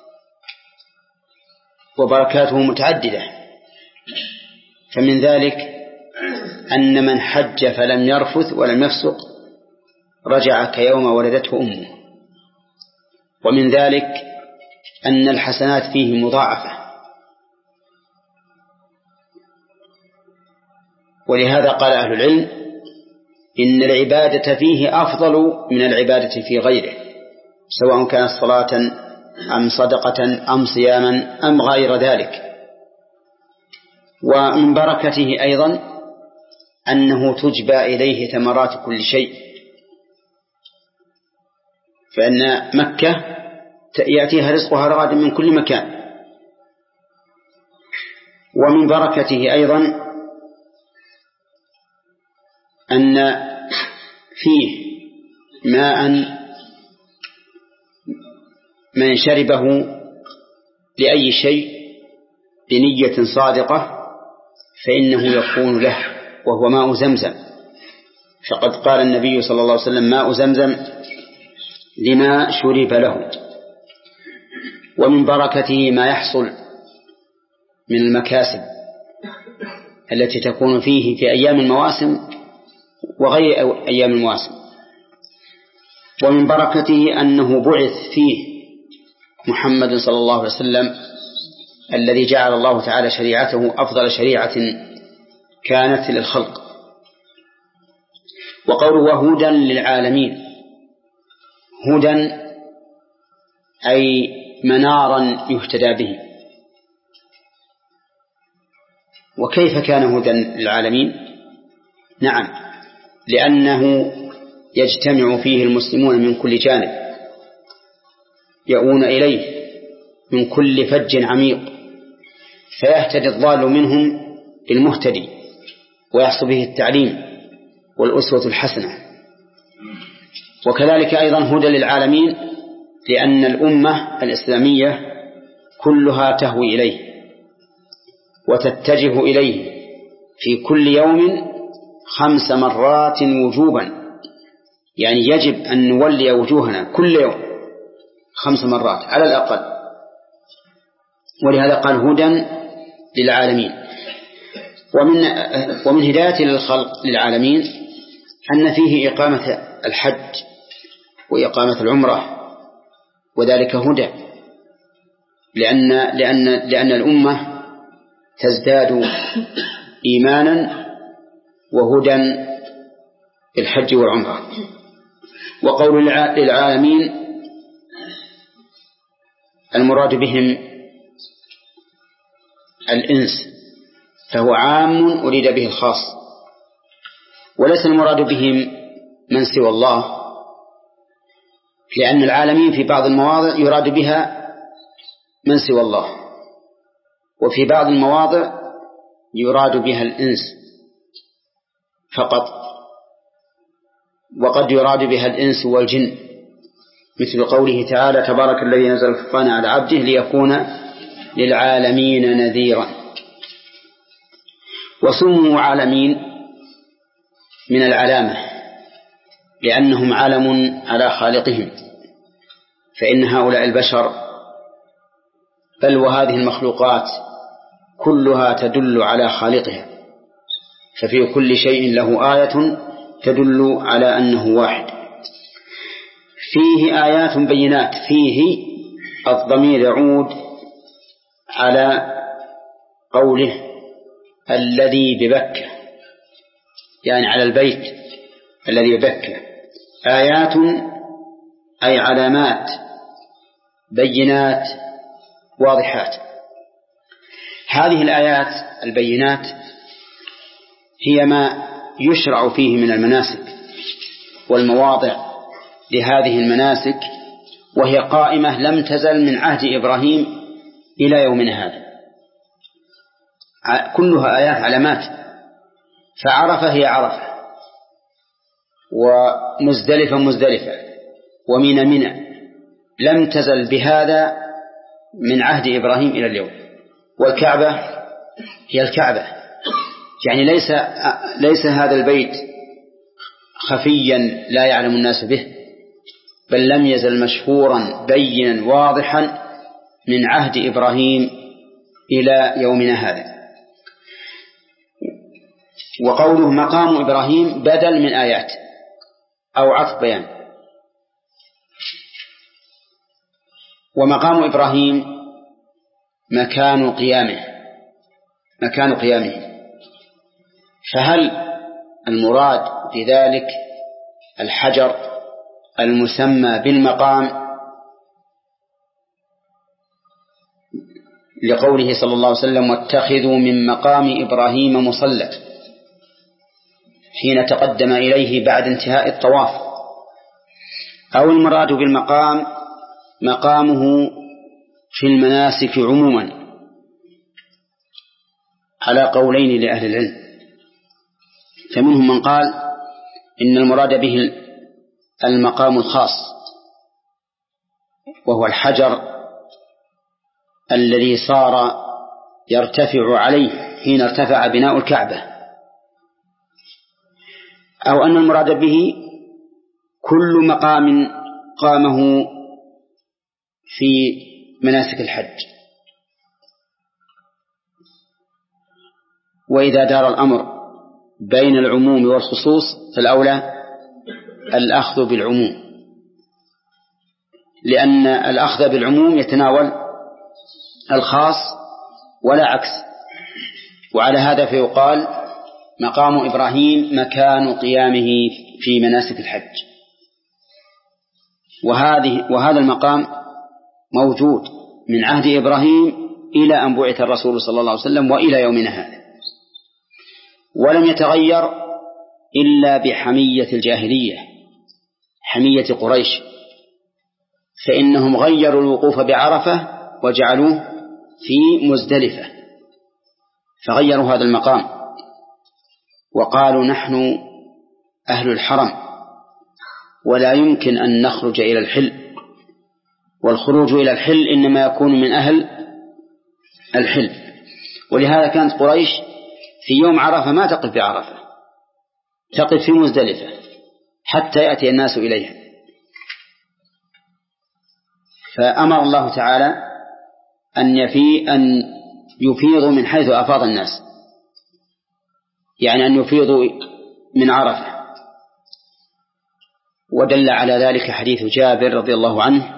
وبركاته متعددة، فمن ذلك أن من حج فلم يرفث ولم يفسق رجع كيوم ولدته أمه، ومن ذلك أن الحسنات فيه مضاعفة، ولهذا قال أهل العلم إن العبادة فيه أفضل من العبادة في غيره، سواء كانت صلاة أم صدقة أم صياما أم غير ذلك. ومن بركته أيضا أنه تجبى إليه ثمرات كل شيء، فإن مكة يأتيها رزقها رغدا من كل مكان. ومن بركته أيضا أن فيه ماء من شربه لأي شيء بنية صادقة فإنه يكون له، وهو ماء زمزم، فقد قال النبي صلى الله عليه وسلم ماء زمزم لما شرب له. ومن بركته ما يحصل من المكاسب التي تكون فيه في أيام المواسم وغير أيام المواسم. ومن بركته أنه بعث فيه محمد صلى الله عليه وسلم الذي جعل الله تعالى شريعته أفضل شريعة كانت للخلق. وقوله هدى للعالمين، هدى أي منارا يهتدى به. وكيف كان هدى للعالمين؟ نعم، لأنه يجتمع فيه المسلمون من كل جانب، يؤون إليه من كل فج عميق، فيهتدي الضال منهم بالمهتدي، ويحصل به التعليم والأسوة الحسنة. وكذلك أيضا هدى للعالمين لأن الأمة الإسلامية كلها تهوي إليه وتتجه إليه في كل يوم خمس مرات وجوبا، يعني يجب أن نولي وجوهنا كل يوم خمس مرات على الأقل. ولهذا قال هدى للعالمين. ومن ومن هداية للخلق للعالمين أن فيه إقامة الحج وإقامة العمرة، وذلك هدى، لأن لأن لأن الأمة تزداد إيمانا وهدى بالحج والعمرة. وقول للعالمين المراد بهم الإنس، فهو عام أريد به الخاص، وليس المراد بهم من سوى الله، لأن العالمين في بعض المواضع يراد بها من سوى الله، وفي بعض المواضع يراد بها الإنس فقط، وقد يراد بها الإنس والجن، مثل قوله تعالى تبارك الذي نزل الفرقان على عبده ليكون للعالمين نذيرا. وسموا عالمين من العلامة لأنهم علم على خالقهم، فإن هؤلاء البشر بل وهذه المخلوقات كلها تدل على خالقها، ففي كل شيء له آية تدل على أنه واحد. فيه آيات بينات، فيه الضمير يعود على قوله الذي ببكة، يعني على البيت الذي ببكة. آيات أي علامات بينات واضحات. هذه الآيات البينات هي ما يشرع فيه من المناسك والمواضع لهذه المناسك، وهي قائمة لم تزل من عهد إبراهيم إلى يومنا هذا، كلها آيات علامات. فعرفة هي عرفة، ومزدلفة مزدلفة، ومنى منى، لم تزل بهذا من عهد إبراهيم إلى اليوم. والكعبة هي الكعبة، يعني ليس ليس هذا البيت خفيا لا يعلم الناس به، بل لم يزل مشهورا بينا واضحا من عهد إبراهيم إلى يومنا هذا. وقوله مقام إبراهيم بدل من آيات أو عطف بيان. ومقام إبراهيم مكان قيامه مكان قيامه فهل المراد بذلك الحجر المسمى بالمقام لقوله صلى الله عليه وسلم واتخذوا من مقام إبراهيم مصلى حين تقدم إليه بعد انتهاء الطواف، أو المراد بالمقام مقامه في المناسك عموما، على قولين لأهل العلم. فمنهم من قال إن المراد به المقام الخاص، وهو الحجر الذي صار يرتفع عليه حين ارتفع بناء الكعبة، أو أن المراد به كل مقام قامه في مناسك الحج. وإذا دار الأمر بين العموم والخصوص فالأولى الأخذ بالعموم، لأن الأخذ بالعموم يتناول الخاص ولا عكس. وعلى هذا فيقال مقام إبراهيم مكان قيامه في مناسك الحج. وهذه وهذا المقام موجود من عهد إبراهيم إلى أن بعث الرسول صلى الله عليه وسلم وإلى يومنا هذا، ولم يتغير إلا بحمية الجاهلية، حمية قريش، فإنهم غيروا الوقوف بعرفة وجعلوه في مزدلفة، فغيروا هذا المقام وقالوا نحن أهل الحرم ولا يمكن أن نخرج إلى الحل، والخروج إلى الحل إنما يكون من أهل الحل. ولهذا كانت قريش في يوم عرفة ما تقف بعرفة، تقف في مزدلفة حتى يأتي الناس إليها. فأمر الله تعالى أن يفي أن يفيضوا من حيث أفاض الناس، يعني أن يفيضوا من عرفة. ودل على ذلك حديث جابر رضي الله عنه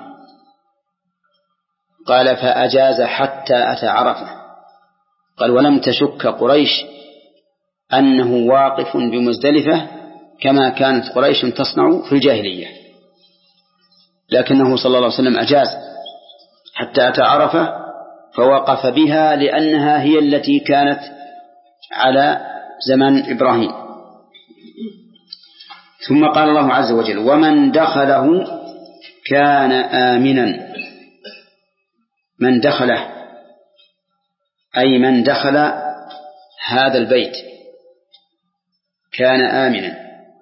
قال فأجاز حتى أتى عرفة، قال ولم تشك قريش أنه واقف بمزدلفة كما كانت قريش تصنع في الجاهلية، لكنه صلى الله عليه وسلم أجاز حتى أتى عرفة فوقف بها لأنها هي التي كانت على زمن إبراهيم. ثم قال الله عز وجل ومن دخله كان آمنا. من دخله أي من دخل هذا البيت كان آمنا.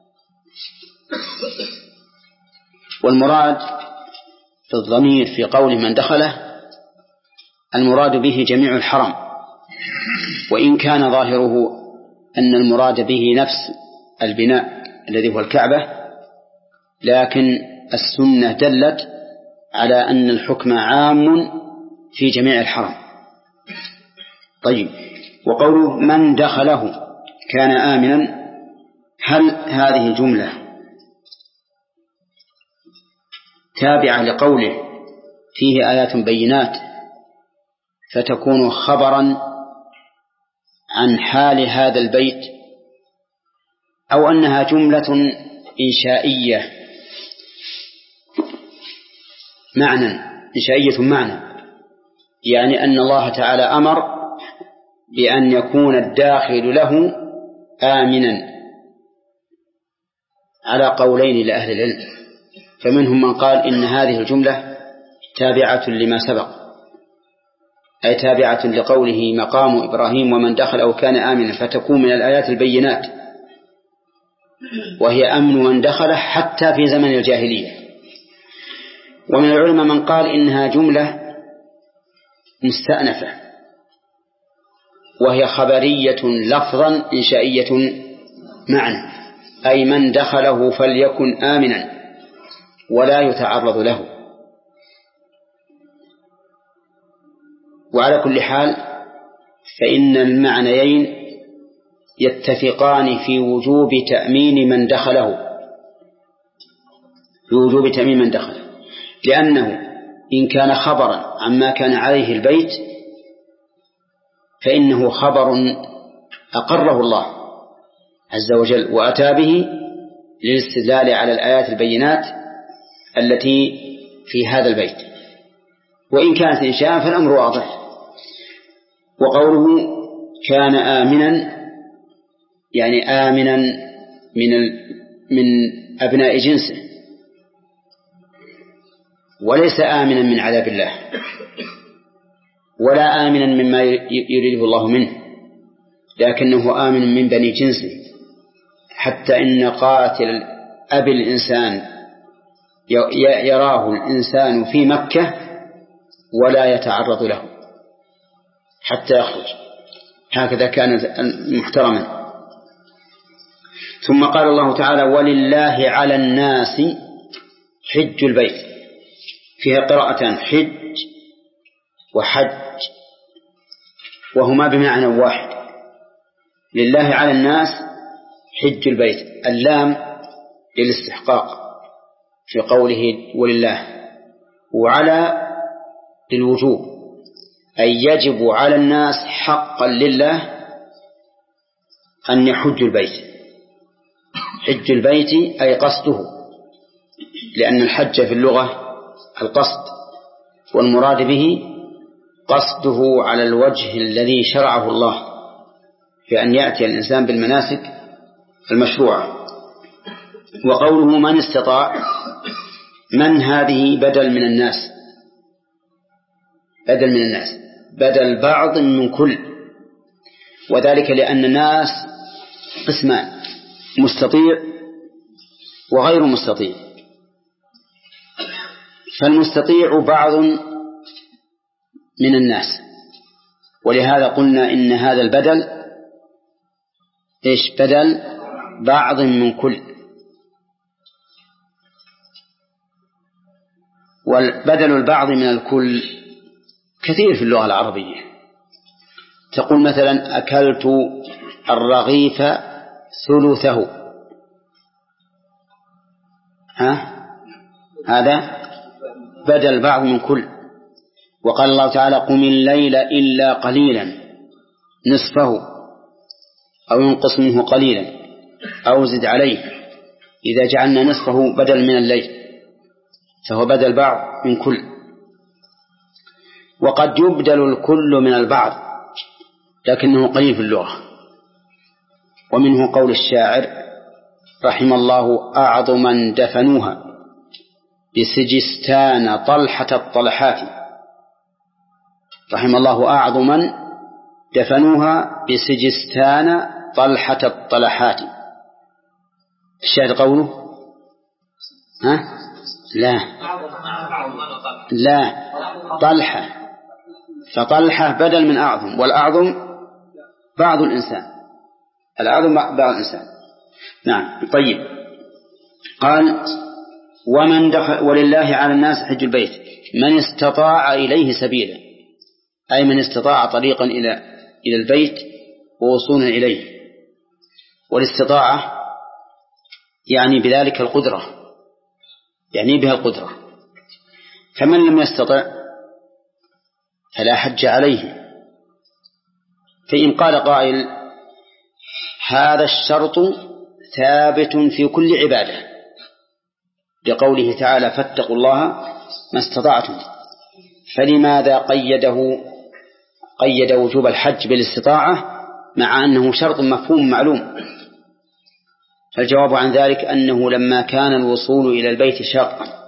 والمراد في الضمير في قول من دخله المراد به جميع الحرم، وإن كان ظاهره أن المراد به نفس البناء الذي هو الكعبة، لكن السنة دلت على أن الحكم عام في جميع الحرم. طيب، وقوله من دخله كان آمنا، هل هذه الجملة تابعة لقوله فيه آيات بينات فتكون خبرا عن حال هذا البيت، أو أنها جملة إنشائية معنى إنشائية معنى، يعني أن الله تعالى أمر بأن يكون الداخل له آمنا، على قولين لأهل العلم. فمنهم من قال إن هذه الجملة تابعة لما سبق، أي تابعة لقوله مقام إبراهيم ومن دخل أو كان آمنا، فتكون من الآيات البينات، وهي أمن من دخل حتى في زمن الجاهلية. ومن العلماء من قال إنها جملة مستأنفة، وهي خبرية لفظا إنشائية معنى، أي من دخله فليكن آمنا ولا يتعرض له. وعلى كل حال فإن المعنيين يتفقان في وجوب تأمين من دخله، في وجوب تأمين من دخله، لأنه إن كان خبرا عما كان عليه البيت فإنه خبر أقره الله عز وجل وأتى به للاستدلال على الآيات البينات التي في هذا البيت. وإن كانت إنشاء فالأمر واضح. وقوله كان آمنا يعني آمنا من من أبناء جنسه، وليس آمنا من عذاب الله، ولا آمنا مما يريده الله منه، لكنه آمن من بني جنسه، حتى إن قاتل أبي الإنسان يراه الإنسان في مكة ولا يتعرض له حتى يخرج، هكذا كان محترما. ثم قال الله تعالى ولله على الناس حج البيت، فيها قراءتان حج وحج، وهما بمعنى واحد. لله على الناس حج البيت، اللام للاستحقاق في قوله ولله، وعلى للوجوب، أي يجب على الناس حقا لله أن يحج البيت. حج البيت أي قصده، لأن الحج في اللغة القصد، والمراد به قصده على الوجه الذي شرعه الله، في أن يأتي الإنسان بالمناسك المشروعة. وقوله من استطاع، من هذه بدل من الناس، بدل من الناس بدل بعض من كل، وذلك لأن الناس قسمان، مستطيع وغير مستطيع. فالمستطيع بعض من الناس، ولهذا قلنا إن هذا البدل إيش؟ بدل بعض من كل. والبدل البعض من الكل كثير في اللغة العربية. تقول مثلا أكلت الرغيف ثلثه، ها؟ هذا بدل بعض من كل. وقال الله تعالى قم الليل إلا قليلا نصفه أو ينقص منه قليلا أو زد عليه، إذا جعلنا نصفه بدل من الليل فهو بدل بعض من كل. وقد يبدل الكل من البعض لكنه قليل في اللغة. ومنه قول الشاعر رحم الله أعظما دفنوها بسجستان طلحة الطلحات، رحم الله أعظما دفنوها بسجستان طلحة الطلحات. الشاعر قوله ها؟ لا لا طلحة، فطلحة بدل من أعظم، والأعظم بعض الإنسان، الأعظم بعض الإنسان. نعم. طيب، قال ومن دخل ولله على الناس حج البيت من استطاع إليه سبيلا، أي من استطاع طريقا إلى إلى البيت ووصولا إليه. والاستطاعة يعني بذلك القدرة، يعني بها القدرة. فمن لم يستطع فلا حج عليه. فإن قال قائل هذا الشرط ثابت في كل عبادة لقوله تعالى فاتقوا الله ما استطعتم، فلماذا قيده قيد وجوب الحج بالاستطاعة مع أنه شرط مفهوم معلوم؟ فالجواب عن ذلك أنه لما كان الوصول إلى البيت شاقا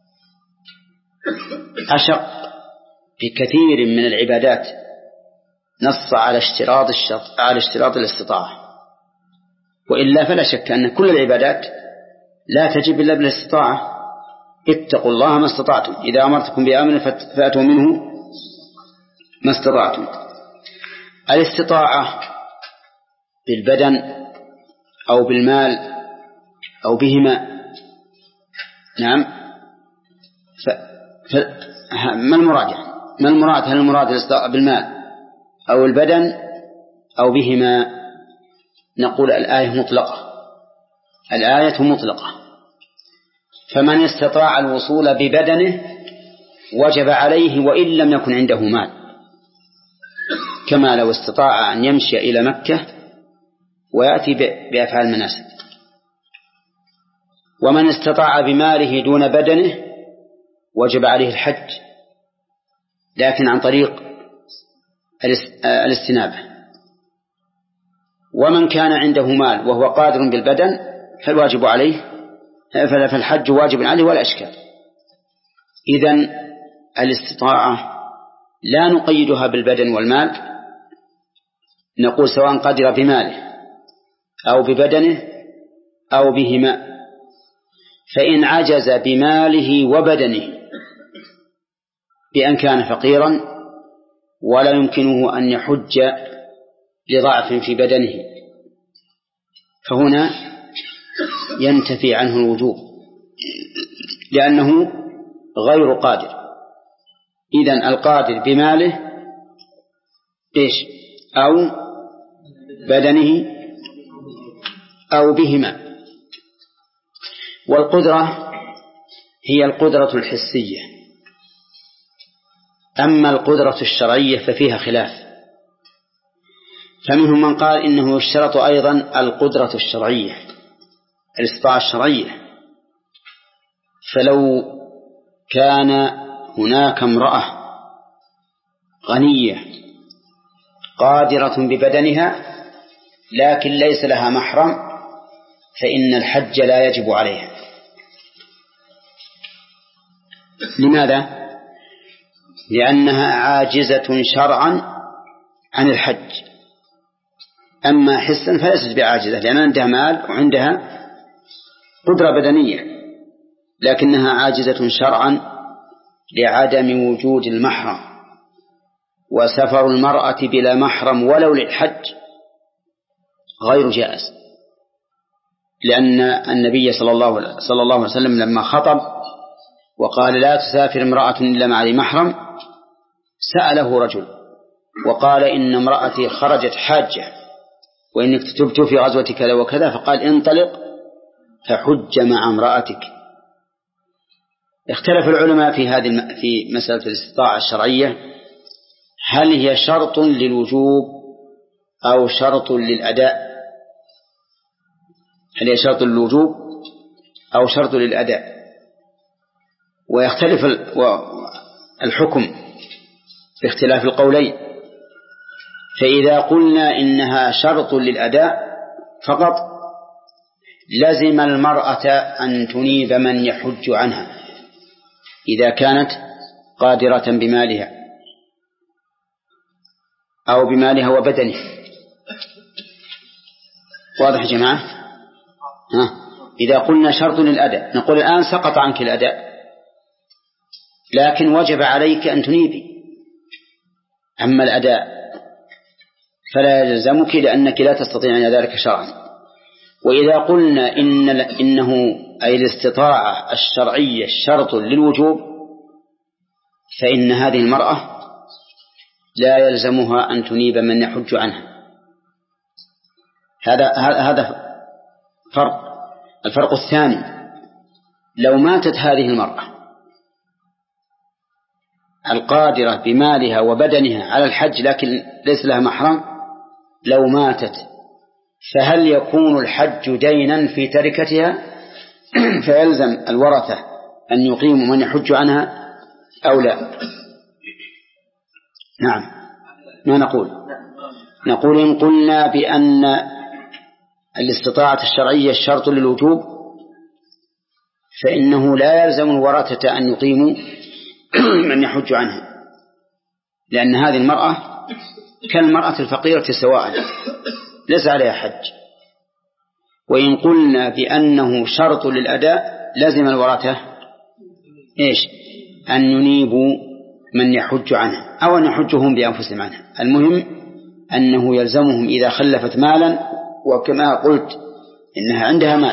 أشق بكثير من العبادات نص على اشتراط الشرط على اشتراط الاستطاعة، وإلا فلا شك أن كل العبادات لا تجب إلا بالاستطاعة. اتقوا الله ما استطعتم، إذا أمرتكم بأمر فأتوا منه ما استطعتم. الاستطاعة بالبدن أو بالمال أو بهما، نعم. ف... ف... ما المراد يعني؟ ما المراد؟ هل المراد الاستطاعة بالمال أو البدن أو بهما؟ نقول الآية مطلقة، الآية مطلقة. فمن استطاع الوصول ببدنه وجب عليه وإن لم يكن عنده مال، كما لو استطاع أن يمشي إلى مكة ويأتي بأفعال المناسك. ومن استطاع بماله دون بدنه وجب عليه الحج، لكن عن طريق الاستنابة. ومن كان عنده مال وهو قادر بالبدن فالواجب عليه فالحج واجب عليه ولا إشكال. إذن الاستطاعة لا نقيدها بالبدن والمال، نقول سواء قدر بماله أو ببدنه أو بهما. فإن عجز بماله وبدنه بأن كان فقيرا ولا يمكنه أن يحج لضعف في بدنه فهنا ينتفي عنه الوجوب لأنه غير قادر. إذن القادر بماله إيش؟ أو بدنه أو بهما. والقدرة هي القدرة الحسية، أما القدرة الشرعية ففيها خلاف، فمنهم من قال إنه يشترط أيضا القدرة الشرعية الاستطاعة الشرعية. فلو كان هناك امرأة غنية قادرة ببدنها لكن ليس لها محرم فإن الحج لا يجب عليها. لماذا؟ لأنها عاجزة شرعا عن الحج، أما حسا فليست بعاجزة لأن عندها مال وعندها قدرة بدنية، لكنها عاجزة شرعا لعدم وجود المحرم. وسفر المرأة بلا محرم ولو للحج غير جائز، لأن النبي صلى الله صلى الله عليه وسلم لما خطب وقال لا تسافر امرأة إلا مع ذي محرم سأله رجل وقال إن امرأتي خرجت حاجة وإنك تبت في غزوة كذا وكذا، فقال انطلق فحج مع امرأتك. اختلف العلماء في هذه في مسألة الاستطاعة الشرعية، هل هي شرط للوجوب أو شرط للأداء؟ هل هي شرط للوجوب أو شرط للأداء؟ ويختلف الحكم باختلاف القولين. فإذا قلنا إنها شرط للأداء فقط لزم المرأة أن تنيب من يحج عنها إذا كانت قادرة بمالها أو بمالها وبدنها. واضح يا جماعة؟ ها؟ إذا قلنا شرط للأداء نقول الآن سقط عنك الأداء لكن وجب عليك أن تنيبي، أما الأداء فلا يلزمك لأنك لا تستطيع ذلك شرعا. وإذا قلنا إن إنه أي الاستطاعة الشرعية شرط للوجوب، فإن هذه المرأة لا يلزمها أن تنيب من يحج عنها. هذا هذا فرق. الفرق الثاني: لو ماتت هذه المرأة القادرة بمالها وبدنها على الحج لكن ليس لها محرم، لو ماتت فهل يكون الحج دينا في تركتها فيلزم الورثة أن يقيموا من يحج عنها أو لا؟ نعم. ما نقول؟ نقول إن قلنا بأن الاستطاعة الشرعية الشرط للوجوب فإنه لا يلزم الورثة أن يقيموا من يحج عنها، لأن هذه المرأة كالمرأة الفقيرة سواء ليس عليها حج. وإن قلنا بأنه شرط للأداء لازم الورثة إيش؟ أن ينيبوا من يحج عنها أو أن يحجهم بأنفسهم عنها. المهم أنه يلزمهم إذا خلفت مالا، وكما قلت إنها عندها مال.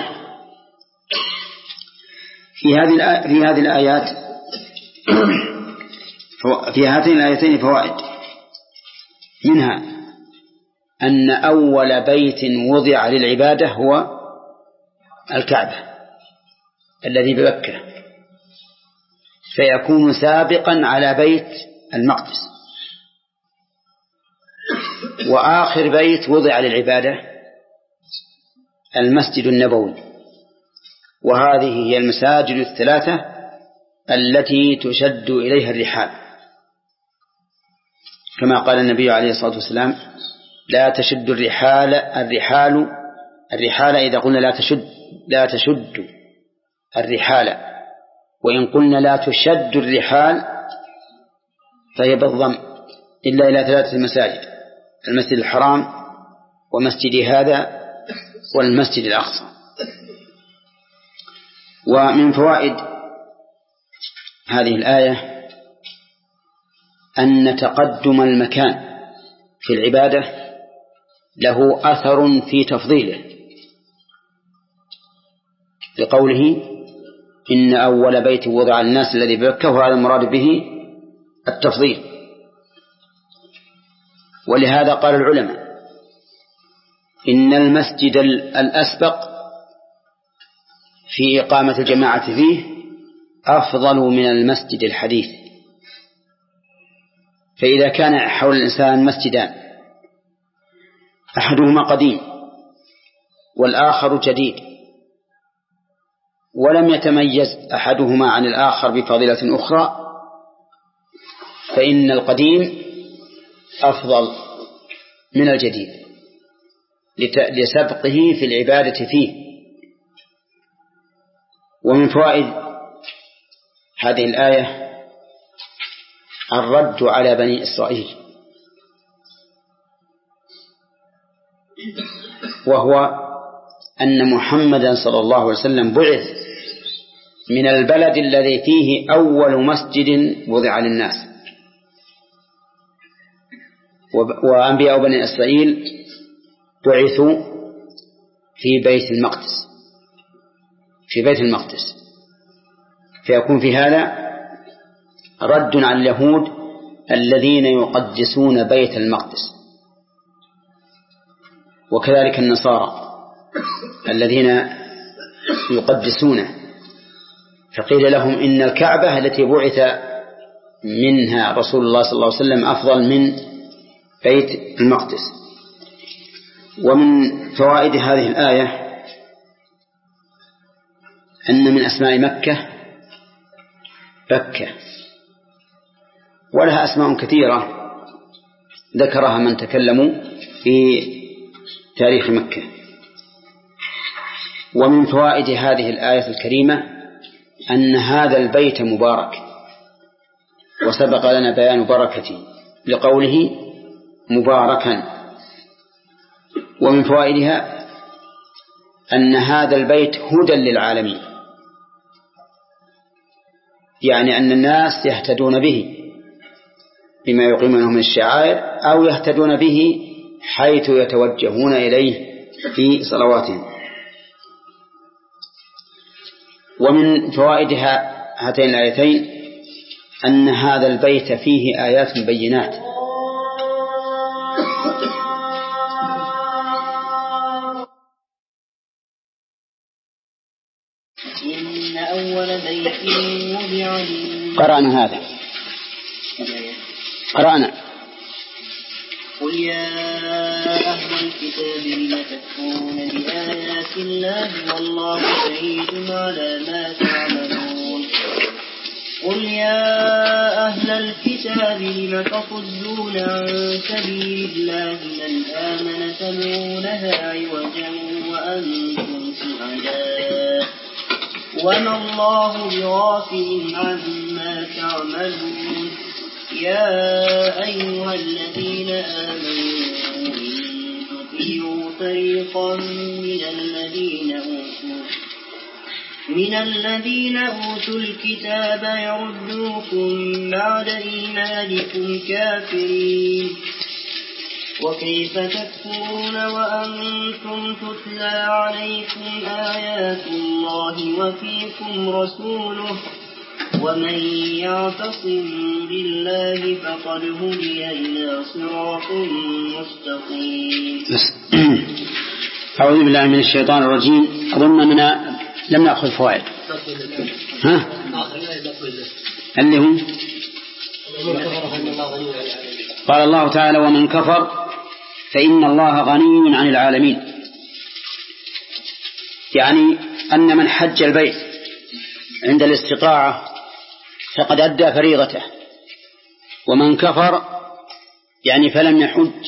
في هذه في هذه الآيات في هاتين الآيتين فوائد، منها أن أول بيت وضع للعبادة هو الكعبة الذي بمكة، فيكون سابقا على بيت المقدس. وآخر بيت وضع للعبادة المسجد النبوي، وهذه هي المساجد الثلاثة التي تشد إليها الرحال، كما قال النبي عليه الصلاة والسلام: لا تشد الرحال الرحال الرحال إذا قلنا لا تشد لا تشد الرحال، وإن قلنا لا تشد الرحال فهي بالضم، إلا إلى ثلاثة مساجد: المسجد الحرام ومسجد هذا والمسجد الأقصى. ومن فوائد هذه الآية أن تقدم المكان في العبادة له أثر في تفضيله، لقوله: إن أول بيت وضع الناس الذي بمكة، وهذا المراد به التفضيل. ولهذا قال العلماء: إن المسجد الأسبق في إقامة الجماعة فيه أفضل من المسجد الحديث. فإذا كان حول الإنسان مسجدان، أحدهما قديم والآخر جديد، ولم يتميز أحدهما عن الآخر بفضيلة أخرى، فإن القديم أفضل من الجديد لسبقه في العبادة فيه. ومن فوائد هذه الآية الرد على بني إسرائيل، وهو أن محمدا صلى الله عليه وسلم بعث من البلد الذي فيه أول مسجد وضع للناس، وأنبياء بني إسرائيل بعثوا في بيت المقدس في بيت المقدس فيكون في هذا رد على اليهود الذين يقدسون بيت المقدس، وكذلك النصارى الذين يقدسونه، فقيل لهم إن الكعبة التي بعث منها رسول الله صلى الله عليه وسلم أفضل من بيت المقدس. ومن فوائد هذه الآية أن من أسماء مكة بكة، ولها أسماء كثيرة ذكرها من تكلموا في تاريخ مكة. ومن فوائد هذه الآية الكريمة أن هذا البيت مبارك، وسبق لنا بيان بركته لقوله مباركا. ومن فوائدها أن هذا البيت هدى للعالمين، يعني أن الناس يهتدون به بما يقيمونه من الشعائر، أو يهتدون به حيث يتوجهون إليه في صلواتهم. ومن فوائدها هاتين الآيتين أن هذا البيت فيه آيات بينات، إن أول بيت وضع قرأنا هذا قرأنا قل يا أهل الكتاب لم تكفرون بآيات الله والله شهيد على ما تعملون. قل يا أهل الكتاب لم تصدون عن سبيل الله من آمن تبغونها عوجا وأنتم شهداء وما الله بغافل عما تعملون. يا أيها الذين آمنوا إن تطيعوا فريقا من الذين أوتوا من الذين أوتوا الكتاب يردوكم بعد إيمانكم كافرين وكيف تكفرون وأنتم تتلى عليكم آيات الله وفيكم رسوله ومن يعتصم بالله فقد هدي إلى صراط مستقيم. أعوذ بالله من الشيطان الرجيم. أظن أننا لم نأخذ فوائد. ها؟ اللي هم قال الله تعالى ومن كفر فإن الله غني عن العالمين، يعني أن من حج البيت عند الاستطاعة فقد أدى فريضته، ومن كفر يعني فلم يحج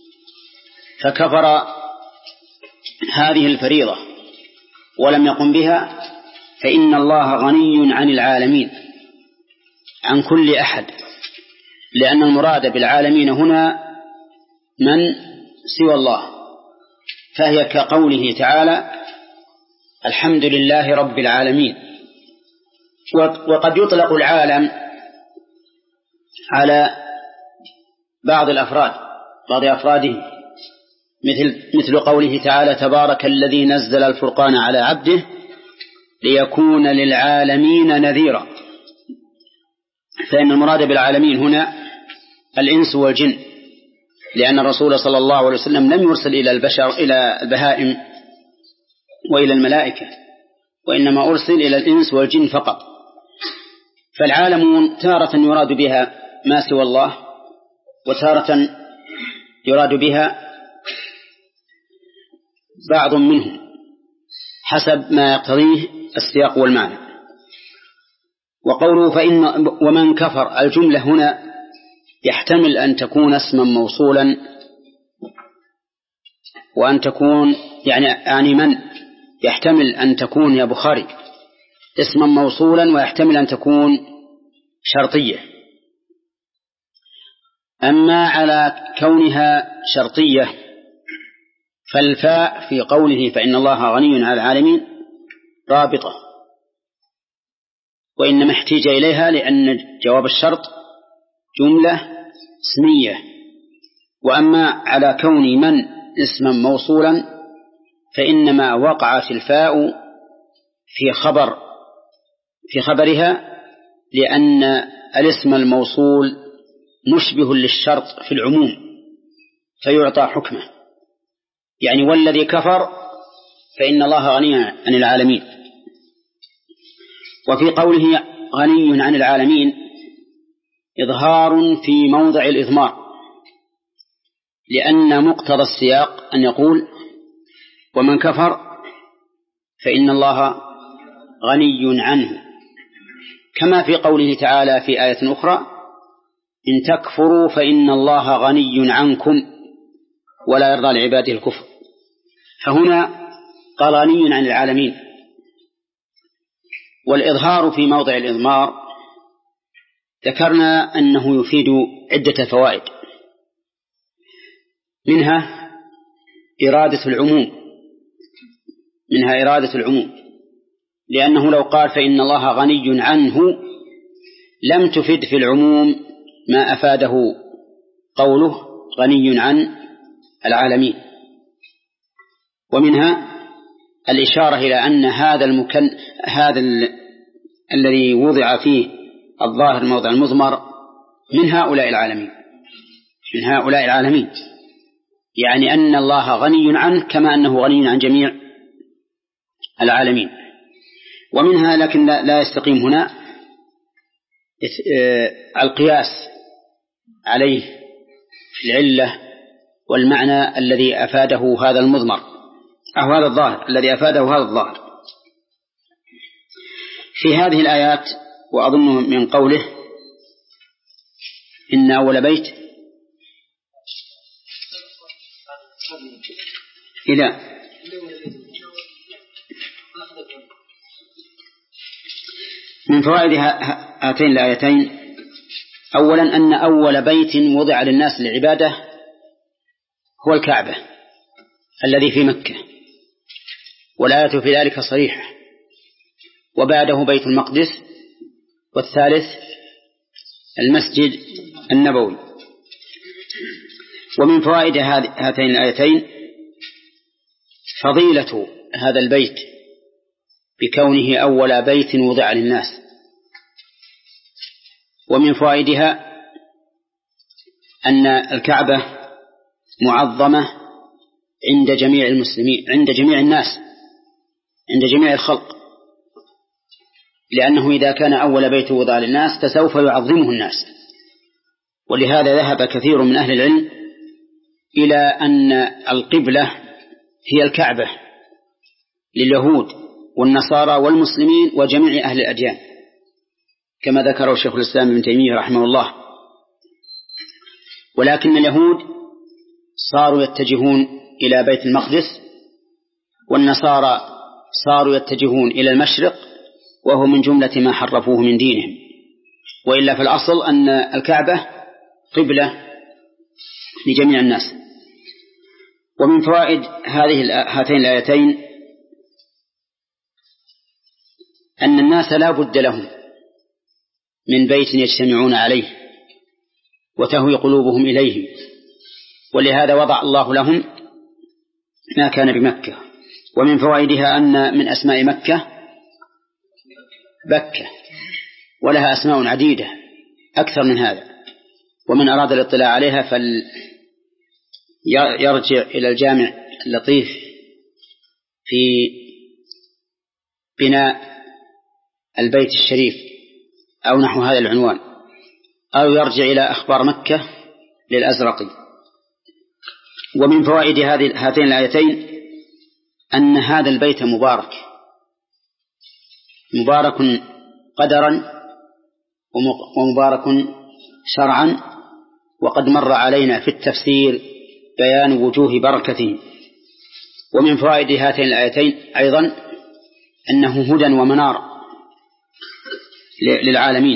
فكفر هذه الفريضة ولم يقم بها، فإن الله غني عن العالمين، عن كل أحد، لأن المراد بالعالمين هنا من سوى الله، فهي كقوله تعالى الحمد لله رب العالمين. وقد يطلق العالم على بعض الأفراد بعض أفراده، مثل مثل قوله تعالى تبارك الذي نزل الفرقان على عبده ليكون للعالمين نذيرا، فإن المراد بالعالمين هنا الإنس والجن، لأن الرسول صلى الله عليه وسلم لم يرسل إلى البشر إلى البهائم وإلى الملائكة، وإنما أرسل إلى الإنس والجن فقط. فالعالمون تارة يراد بها ما سوى الله، وتارة يراد بها بعض منهم حسب ما يقتضيه السياق والمعنى. وقوله فإن ومن كفر، الجملة هنا يحتمل أن تكون اسما موصولا وأن تكون يعني يعني من يحتمل أن تكون يا بخاري اسما موصولا، ويحتمل أن تكون شرطية. أما على كونها شرطية فالفاء في قوله فإن الله غني عن العالمين رابطة، وإنما احتاج إليها لأن جواب الشرط جملة اسمية. وأما على كون من اسما موصولا فإنما وقعت الفاء في خبر في خبرها، لأن الاسم الموصول مشبه للشرط في العموم فيعطى حكمه، يعني والذي كفر فإن الله غني عن العالمين. وفي قوله غني عن العالمين إظهار في موضع الإضمار، لأن مقتضى السياق أن يقول ومن كفر فإن الله غني عنه، كما في قوله تعالى في آية أخرى إن تكفروا فإن الله غني عنكم ولا يرضى لعباده الكفر. فهنا قال غني عن العالمين. والإظهار في موضع الإضمار ذكرنا أنه يفيد عدة فوائد، منها إرادة العموم منها إرادة العموم لأنه لو قال فإن الله غني عنه لم تفد في العموم ما أفاده قوله غني عن العالمين. ومنها الإشارة إلى أن هذا المكن هذا ال... الذي وضع فيه الظاهر موضع المضمر من هؤلاء العالمين من هؤلاء العالمين يعني أن الله غني عنه كما أنه غني عن جميع العالمين. ومنها لكن لا يستقيم هنا القياس عليه في العلة والمعنى الذي أفاده هذا المضمر أو هذا الظاهر الذي أفاده هذا الظاهر في هذه الآيات. وأظن من قوله إن أول بيت إذا من فوائد هاتين الآيتين أولا أن أول بيت وضع للناس للعبادة هو الكعبة الذي في مكة والآية في ذلك صريحة، وبعده بيت المقدس، والثالث المسجد النبوي. ومن فوائد هاتين الآيتين فضيلة هذا البيت بكونه أول بيت وضع للناس. ومن فوائدها أن الكعبة معظمة عند جميع المسلمين عند جميع الناس عند جميع الخلق، لأنه إذا كان أول بيت وضع للناس فسوف يعظمه الناس. ولهذا ذهب كثير من أهل العلم إلى أن القبلة هي الكعبة لليهود والنصارى والمسلمين وجميع أهل الأديان، كما ذكره شيخ الإسلام ابن تيمية رحمه الله. ولكن اليهود صاروا يتجهون إلى بيت المقدس، والنصارى صاروا يتجهون إلى المشرق، وهو من جملة ما حرفوه من دينهم. وإلا في الأصل أن الكعبة قبلة لجميع الناس. ومن فوائد هذه هاتين الآيتين أن الناس لا بد لهم من بيت يجتمعون عليه وتهوي قلوبهم إليه، ولهذا وضع الله لهم ما كان بمكة. ومن فوائدها أن من أسماء مكة بكة، ولها أسماء عديدة أكثر من هذا، ومن أراد الاطلاع عليها فليرجع إلى الجامع اللطيف في بناء البيت الشريف أو نحو هذا العنوان، أو يرجع إلى أخبار مكة للأزرقي. ومن فوائد هذه هاتين الآيتين أن هذا البيت مبارك مبارك قدرا ومبارك شرعا، وقد مر علينا في التفسير بيان وجوه بركته. ومن فوائد هاتين الآيتين أيضا أنه هدى ومنار للعالمين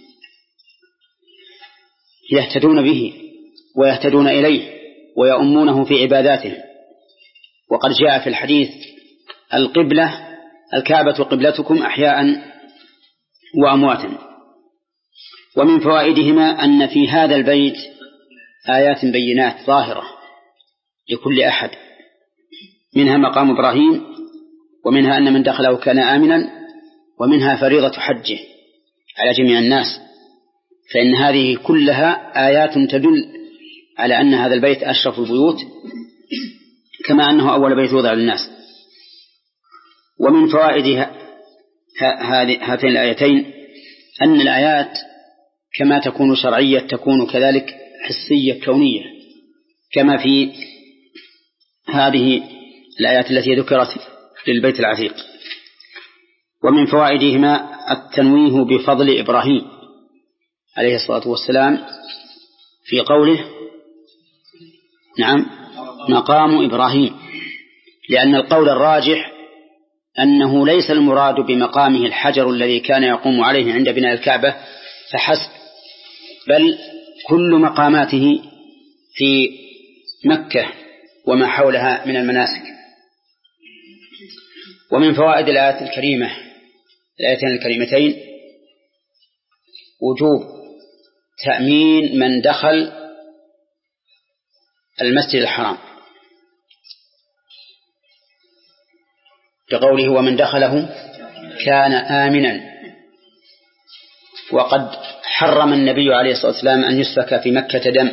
يهتدون به ويهتدون إليه ويؤمونه في عباداته. وقد جاء في الحديث القبلة الكعبة قبلتكم أحياء وأمواتا. ومن فوائدهما أن في هذا البيت آيات بينات ظاهرة لكل أحد، منها مقام إبراهيم، ومنها أن من دخله كان آمنا، ومنها فريضة حجه على جميع الناس. فإن هذه كلها آيات تدل على أن هذا البيت أشرف البيوت، كما أنه أول بيت وضع للناس. ومن فوائد هاتين الآيتين أن الآيات كما تكون شرعية تكون كذلك حسية كونية، كما في هذه الآيات التي ذكرت للبيت العتيق. ومن فوائدهما التنويه بفضل إبراهيم عليه الصلاة والسلام في قوله نعم مقام إبراهيم، لأن القول الراجح أنه ليس المراد بمقامه الحجر الذي كان يقوم عليه عند بناء الكعبة فحسب، بل كل مقاماته في مكة وما حولها من المناسك. ومن فوائد الآيات الكريمة الآيتين الكريمتين وجوب تأمين من دخل المسجد الحرام، بقوله ومن دخله كان آمنا. وقد حرم النبي عليه الصلاة والسلام أن يسفك في مكة دم،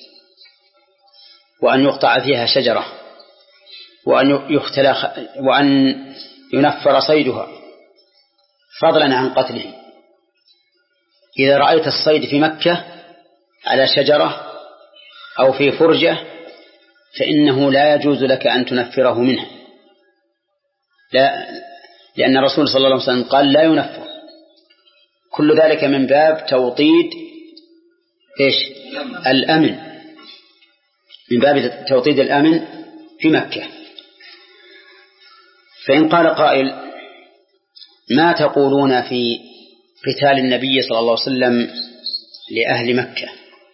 وأن يقطع فيها شجرة، وأن يختلى وأن ينفر صيدها، فضلا عن قتله. إذا رأيت الصيد في مكة على شجرة أو في فرجة فإنه لا يجوز لك أن تنفره منه، لا، لأن الرسول صلى الله عليه وسلم قال لا ينفر. كل ذلك من باب توطيد إيش؟ الأمن، من باب توطيد الأمن في مكة. فإن قال قائل ما تقولون في قتال النبي صلى الله عليه وسلم لأهل مكة؟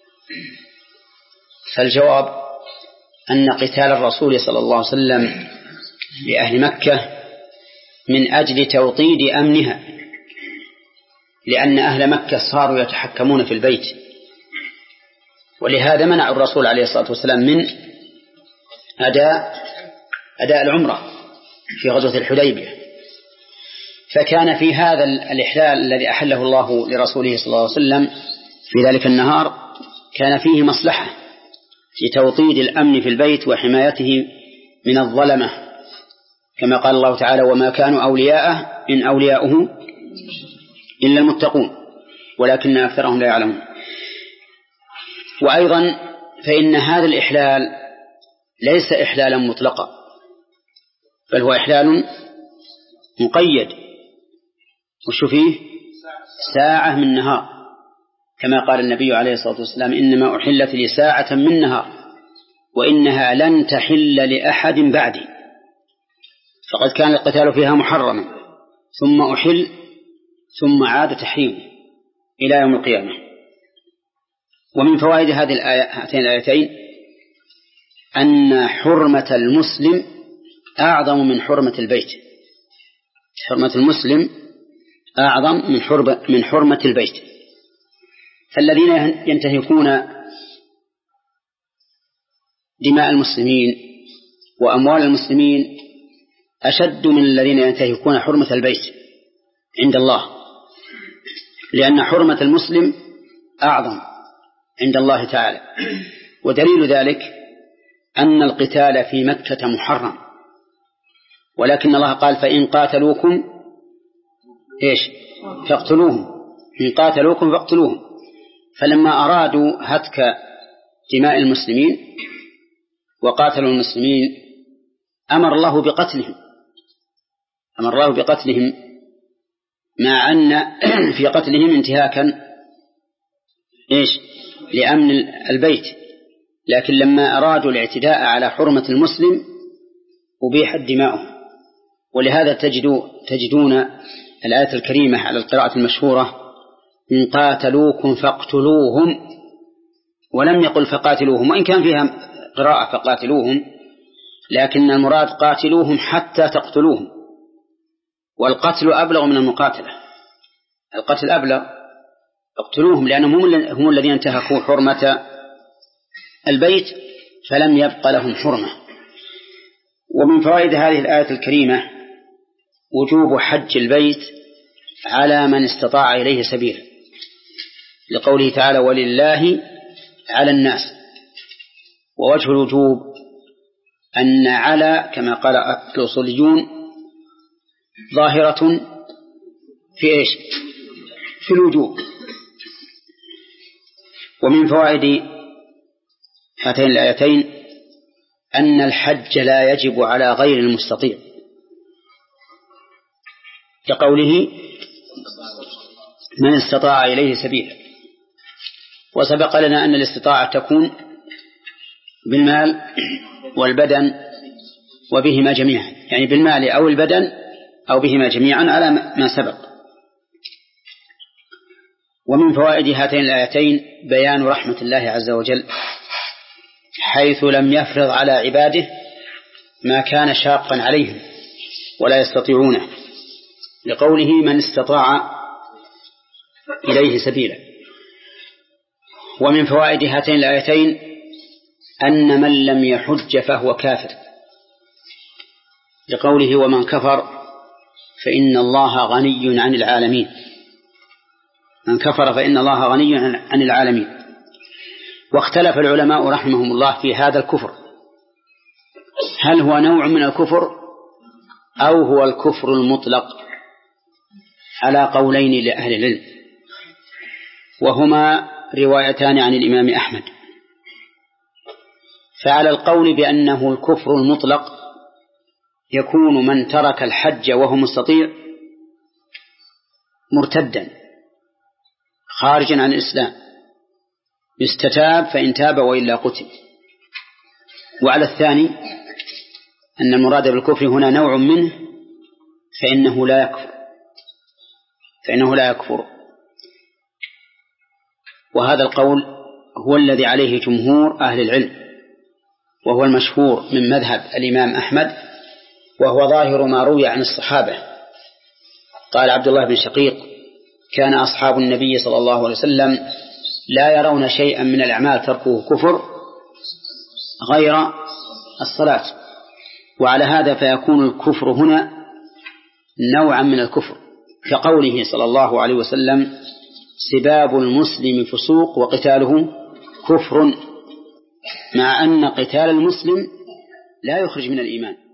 فالجواب أن قتال الرسول صلى الله عليه وسلم لأهل مكة من أجل توطيد أمنها، لأن أهل مكة صاروا يتحكمون في البيت، ولهذا منع الرسول عليه الصلاة والسلام من أداء أداء العمرة في غزوة الحديبية. فكان في هذا الإحلال الذي أحله الله لرسوله صلى الله عليه وسلم في ذلك النهار كان فيه مصلحة في توطيد الأمن في البيت وحمايته من الظلمة، كما قال الله تعالى وما كانوا أولياءه إن أولياؤه إلا المتقون ولكن أكثرهم لا يعلمون. وأيضا فإن هذا الإحلال ليس إحلالا مطلقا، بل هو إحلال مقيد، وش فيه؟ ساعة من نهار، كما قال النبي عليه الصلاة والسلام إنما أحلت لي ساعة من نهار وإنها لن تحل لأحد بعدي، فقد كان القتال فيها محرما ثم أحل ثم عاد تحريم إلى يوم القيامة. ومن فوائد هذه الآية هاتين الآيتين أن حرمة المسلم أعظم من حرمة البيت، حرمة المسلم أعظم من حرمة من حرمة البيت. فالذين ينتهكون دماء المسلمين وأموال المسلمين أشد من الذين ينتهكون حرمة البيت عند الله، لأن حرمة المسلم أعظم عند الله تعالى. ودليل ذلك أن القتال في مكة محرم، ولكن الله قال فإن قاتلوكم إيش فاقتلوهم، إن قاتلوكم فاقتلوهم. فلما أرادوا هتك دماء المسلمين وقاتلوا المسلمين أمر الله بقتلهم، أمر الله بقتلهم مع أن في قتلهم انتهاكا إيش لأمن البيت، لكن لما أرادوا الاعتداء على حرمة المسلم أبيحت دماؤهم. ولهذا تجدوا تجدون الآية الكريمة على القراءة المشهورة إن قاتلوكم فاقتلوهم، ولم يقل فقاتلوهم، وإن كان فيها قراءة فقاتلوهم، لكن المراد قاتلوهم حتى تقتلوهم، والقتل أبلغ من المقاتلة، القتل أبلغ، اقتلوهم لأنهم هم الذين انتهكوا حرمة البيت فلم يبق لهم حرمة. ومن فوائد هذه الآية الكريمة وجوب حج البيت على من استطاع إليه سبيلا، لقوله تعالى ولله على الناس. ووجه الوجوب أن على كما قال الأصوليون ظاهرة في إيش في الوجوب. ومن فوائد هاتين الآيتين أن الحج لا يجب على غير المستطيع، كقوله من استطاع إليه سبيلا. وسبق لنا أن الاستطاعة تكون بالمال والبدن وبهما جميعا، يعني بالمال أو البدن أو بهما جميعا على ما سبق. ومن فوائد هاتين الآيتين بيان رحمة الله عز وجل، حيث لم يفرض على عباده ما كان شاقا عليهم ولا يستطيعونه، لقوله من استطاع إليه سبيلا. ومن فوائد هاتين الآيتين أن من لم يحج فهو كافر، لقوله ومن كفر فإن الله غني عن العالمين. من كفر فإن الله غني عن العالمين. واختلف العلماء رحمهم الله في هذا الكفر، هل هو نوع من الكفر أو هو الكفر المطلق، على قولين لأهل العلم، وهما روايتان عن الإمام أحمد. فعلى القول بأنه الكفر المطلق يكون من ترك الحج وهو مستطيع مرتدا خارجا عن الإسلام، يستتاب فإن تاب وإلا قتل. وعلى الثاني أن المراد بالكفر هنا نوع منه فإنه لا يكفر فإنه لا يكفر وهذا القول هو الذي عليه جمهور أهل العلم، وهو المشهور من مذهب الإمام أحمد، وهو ظاهر ما روي عن الصحابة. قال عبد الله بن شقيق: كان أصحاب النبي صلى الله عليه وسلم لا يرون شيئا من الأعمال تركه كفر غير الصلاة. وعلى هذا فيكون الكفر هنا نوعا من الكفر، كقوله صلى الله عليه وسلم: سباب المسلم فسوق وقتاله كفر، مع أن قتال المسلم لا يخرج من الإيمان.